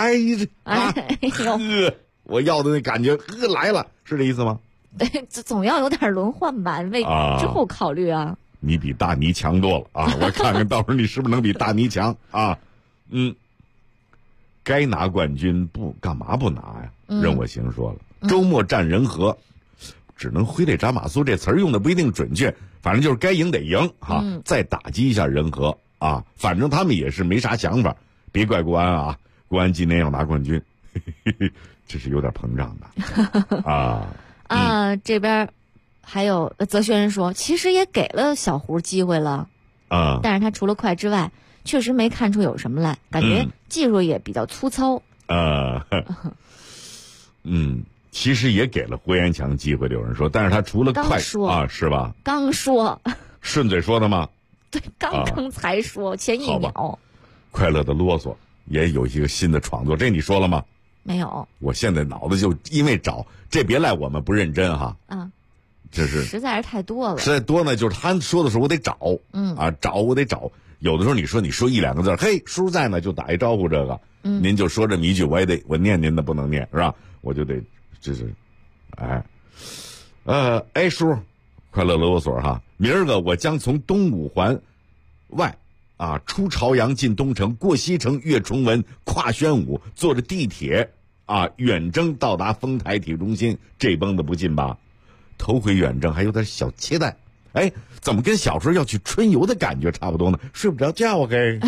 我要的那感觉来了，是这意思吗？ 对，总要有点轮换吧，为之后考虑啊。 你比大尼强多了啊！我看看到时候你是不是能比大尼强啊？该拿冠军干嘛不拿呀？任我行说了，周末战人和，只能挥泪斩马谡，这词儿用的不一定准确，反正就是该赢得赢哈，再打击一下人和。啊，反正他们也是没啥想法，别怪国安啊！国安今年要拿冠军，这是有点膨胀的这边还有泽轩说，其实也给了小胡机会了啊， 但是他除了快之外，确实没看出有什么来，感觉技术也比较粗糙其实也给了胡延强机会，有人说，但是他除了快啊，是吧？ 刚说顺嘴说的吗？ 对，刚才说前一秒。 快乐的啰嗦也有一个新的创作，这你说了吗？ 没有。 我现在脑子就因为找，这别赖我们不认真哈。这是实在是太多了。 实在多呢，就是他说的时候我得找，我得找。有的时候你说1、2个字，嘿，叔在呢，就打一招呼，这个，您就说这么一句，我念您的不能念是吧？我就得，这是，叔。快乐罗所哈，明儿个我将从东五环外啊，出朝阳进东城，过西城，越崇文，跨宣武，坐着地铁啊远征到达丰台体育中心，这绷子不近吧？头回远征还有点小期待，哎，怎么跟小时候要去春游的感觉差不多呢？睡不着觉啊，嘿。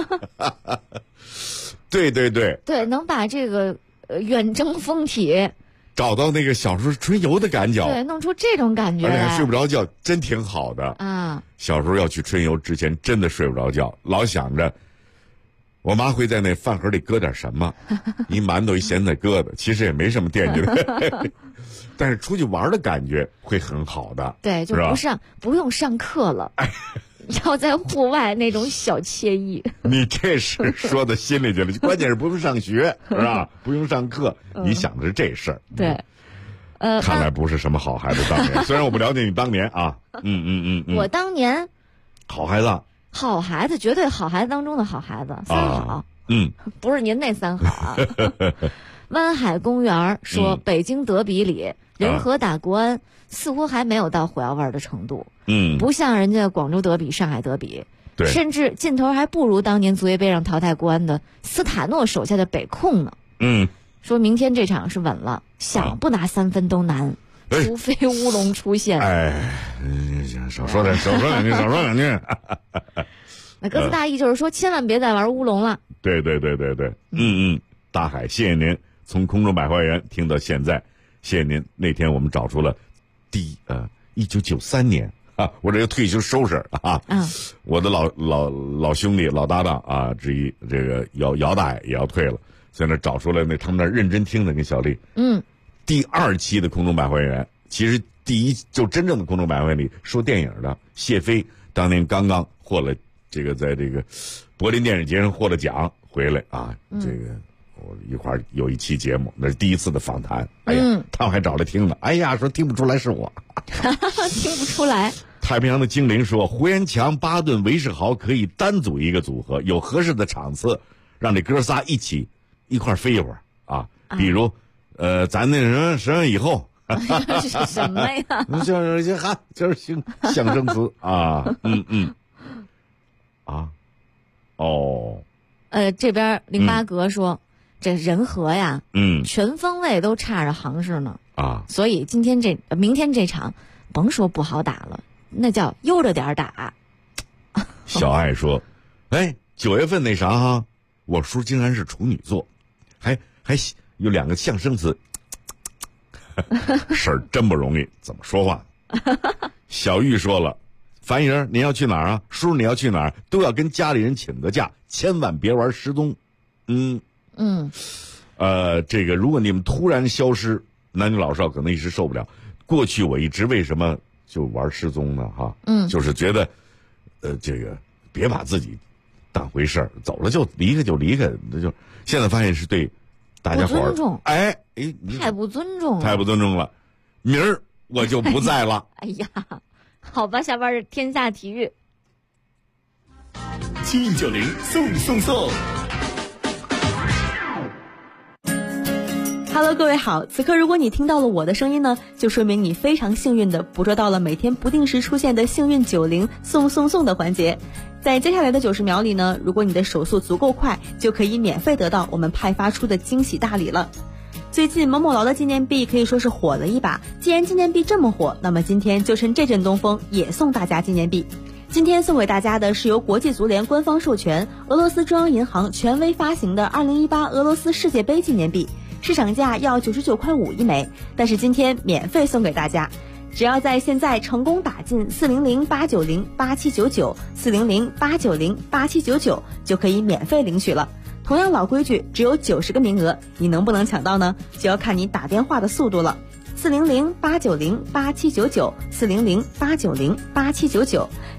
对对对对，能把这个远征风体找到那个小时候春游的感觉， 对，弄出这种感觉来， 而且还睡不着觉，真挺好的啊。 小时候要去春游之前，真的睡不着觉，老想着我妈会在那饭盒里搁点什么，一馒头一咸菜疙瘩，其实也没什么惦记的。但是出去玩的感觉会很好的， 对，就不用上课了，要在户外那种小惬意。 你这是说到心里去了，关键是不用上学，是吧？不用上课，你想的是这事儿。 对， 看来不是什么好孩子当年。虽然我不了解你当年啊， 我当年好孩子， 好孩子，绝对好孩子当中的好孩子，三好，不是您那三好啊。湾海公园说，北京德比里人和打国安似乎还没有到火药味的程度，不像人家广州德比、上海德比，甚至劲头还不如当年足协杯上淘汰国安的斯塔诺手下的北控呢。说明天这场是稳了，想不拿3分都难，除非乌龙出现。 少说两句。 那歌词大意就是说，千万别再玩乌龙了。 对，大海，谢谢您从空中百花园听到现在，谢谢您。那天我们找出了1993年啊，我这个退休收拾啊，我的老兄弟老搭档啊之一，这个姚大爷也要退了，所以呢找出来他们那认真听的跟小丽，第2期的空中百花园，其实第一就真正的空中百花园里说电影的谢飞，当年刚刚获了这个在这个柏林电影节上获了奖回来啊，这个我一块儿有一期节目，那是第一次的访谈。哎呀，他们还找来听呢。哎呀，说听不出来是我， 听不出来。 太平洋的精灵说，胡延强、巴顿、韦世豪可以单组一个组合，有合适的场次，让这哥仨一块飞一会儿啊。比如，咱那什么以后。 这是什么呀？ 就是象声词啊， 这边08格说，这人和呀，全方位都差着行市呢啊，所以明天这场，甭说不好打了，那叫悠着点打。 小爱说，哎，9月份那啥哈，我叔竟然是处女座，还有2个象声词，事儿真不容易，怎么说话？小玉说了，樊姨你要去哪儿啊？叔你要去哪儿？都要跟家里人请个假，千万别玩失踪。这个如果你们突然消失，男女老少可能一时受不了。过去我一直为什么就玩失踪呢？哈，就是觉得，这个别把自己当回事儿，走了就离开就离开，那就现在发现是对大家伙儿不尊重，太不尊重了， 太不尊重了。明儿我就不在了。 哎呀，好吧，下班是天下体育。 7190送。 Hello， 各位好，此刻如果你听到了我的声音呢，就说明你非常幸运的捕捉到了每天不定时出现的幸运90送的环节。在接下来的90秒里呢，如果你的手速足够快，就可以免费得到我们派发出的惊喜大礼了。最近某某劳的纪念币可以说是火了一把，既然纪念币这么火，那么今天就趁这阵东风也送大家纪念币。今天送给大家的是由国际足联官方授权，俄罗斯中央银行权威发行的2018俄罗斯世界杯纪念币，市场价要99.5块一枚，但是今天免费送给大家。只要在现在成功打进400-890-8799 400-890-8799，就可以免费领取了。同样老规矩，只有90个名额，你能不能抢到呢？就要看你打电话的速度了。400-890-8799 400-890-8799。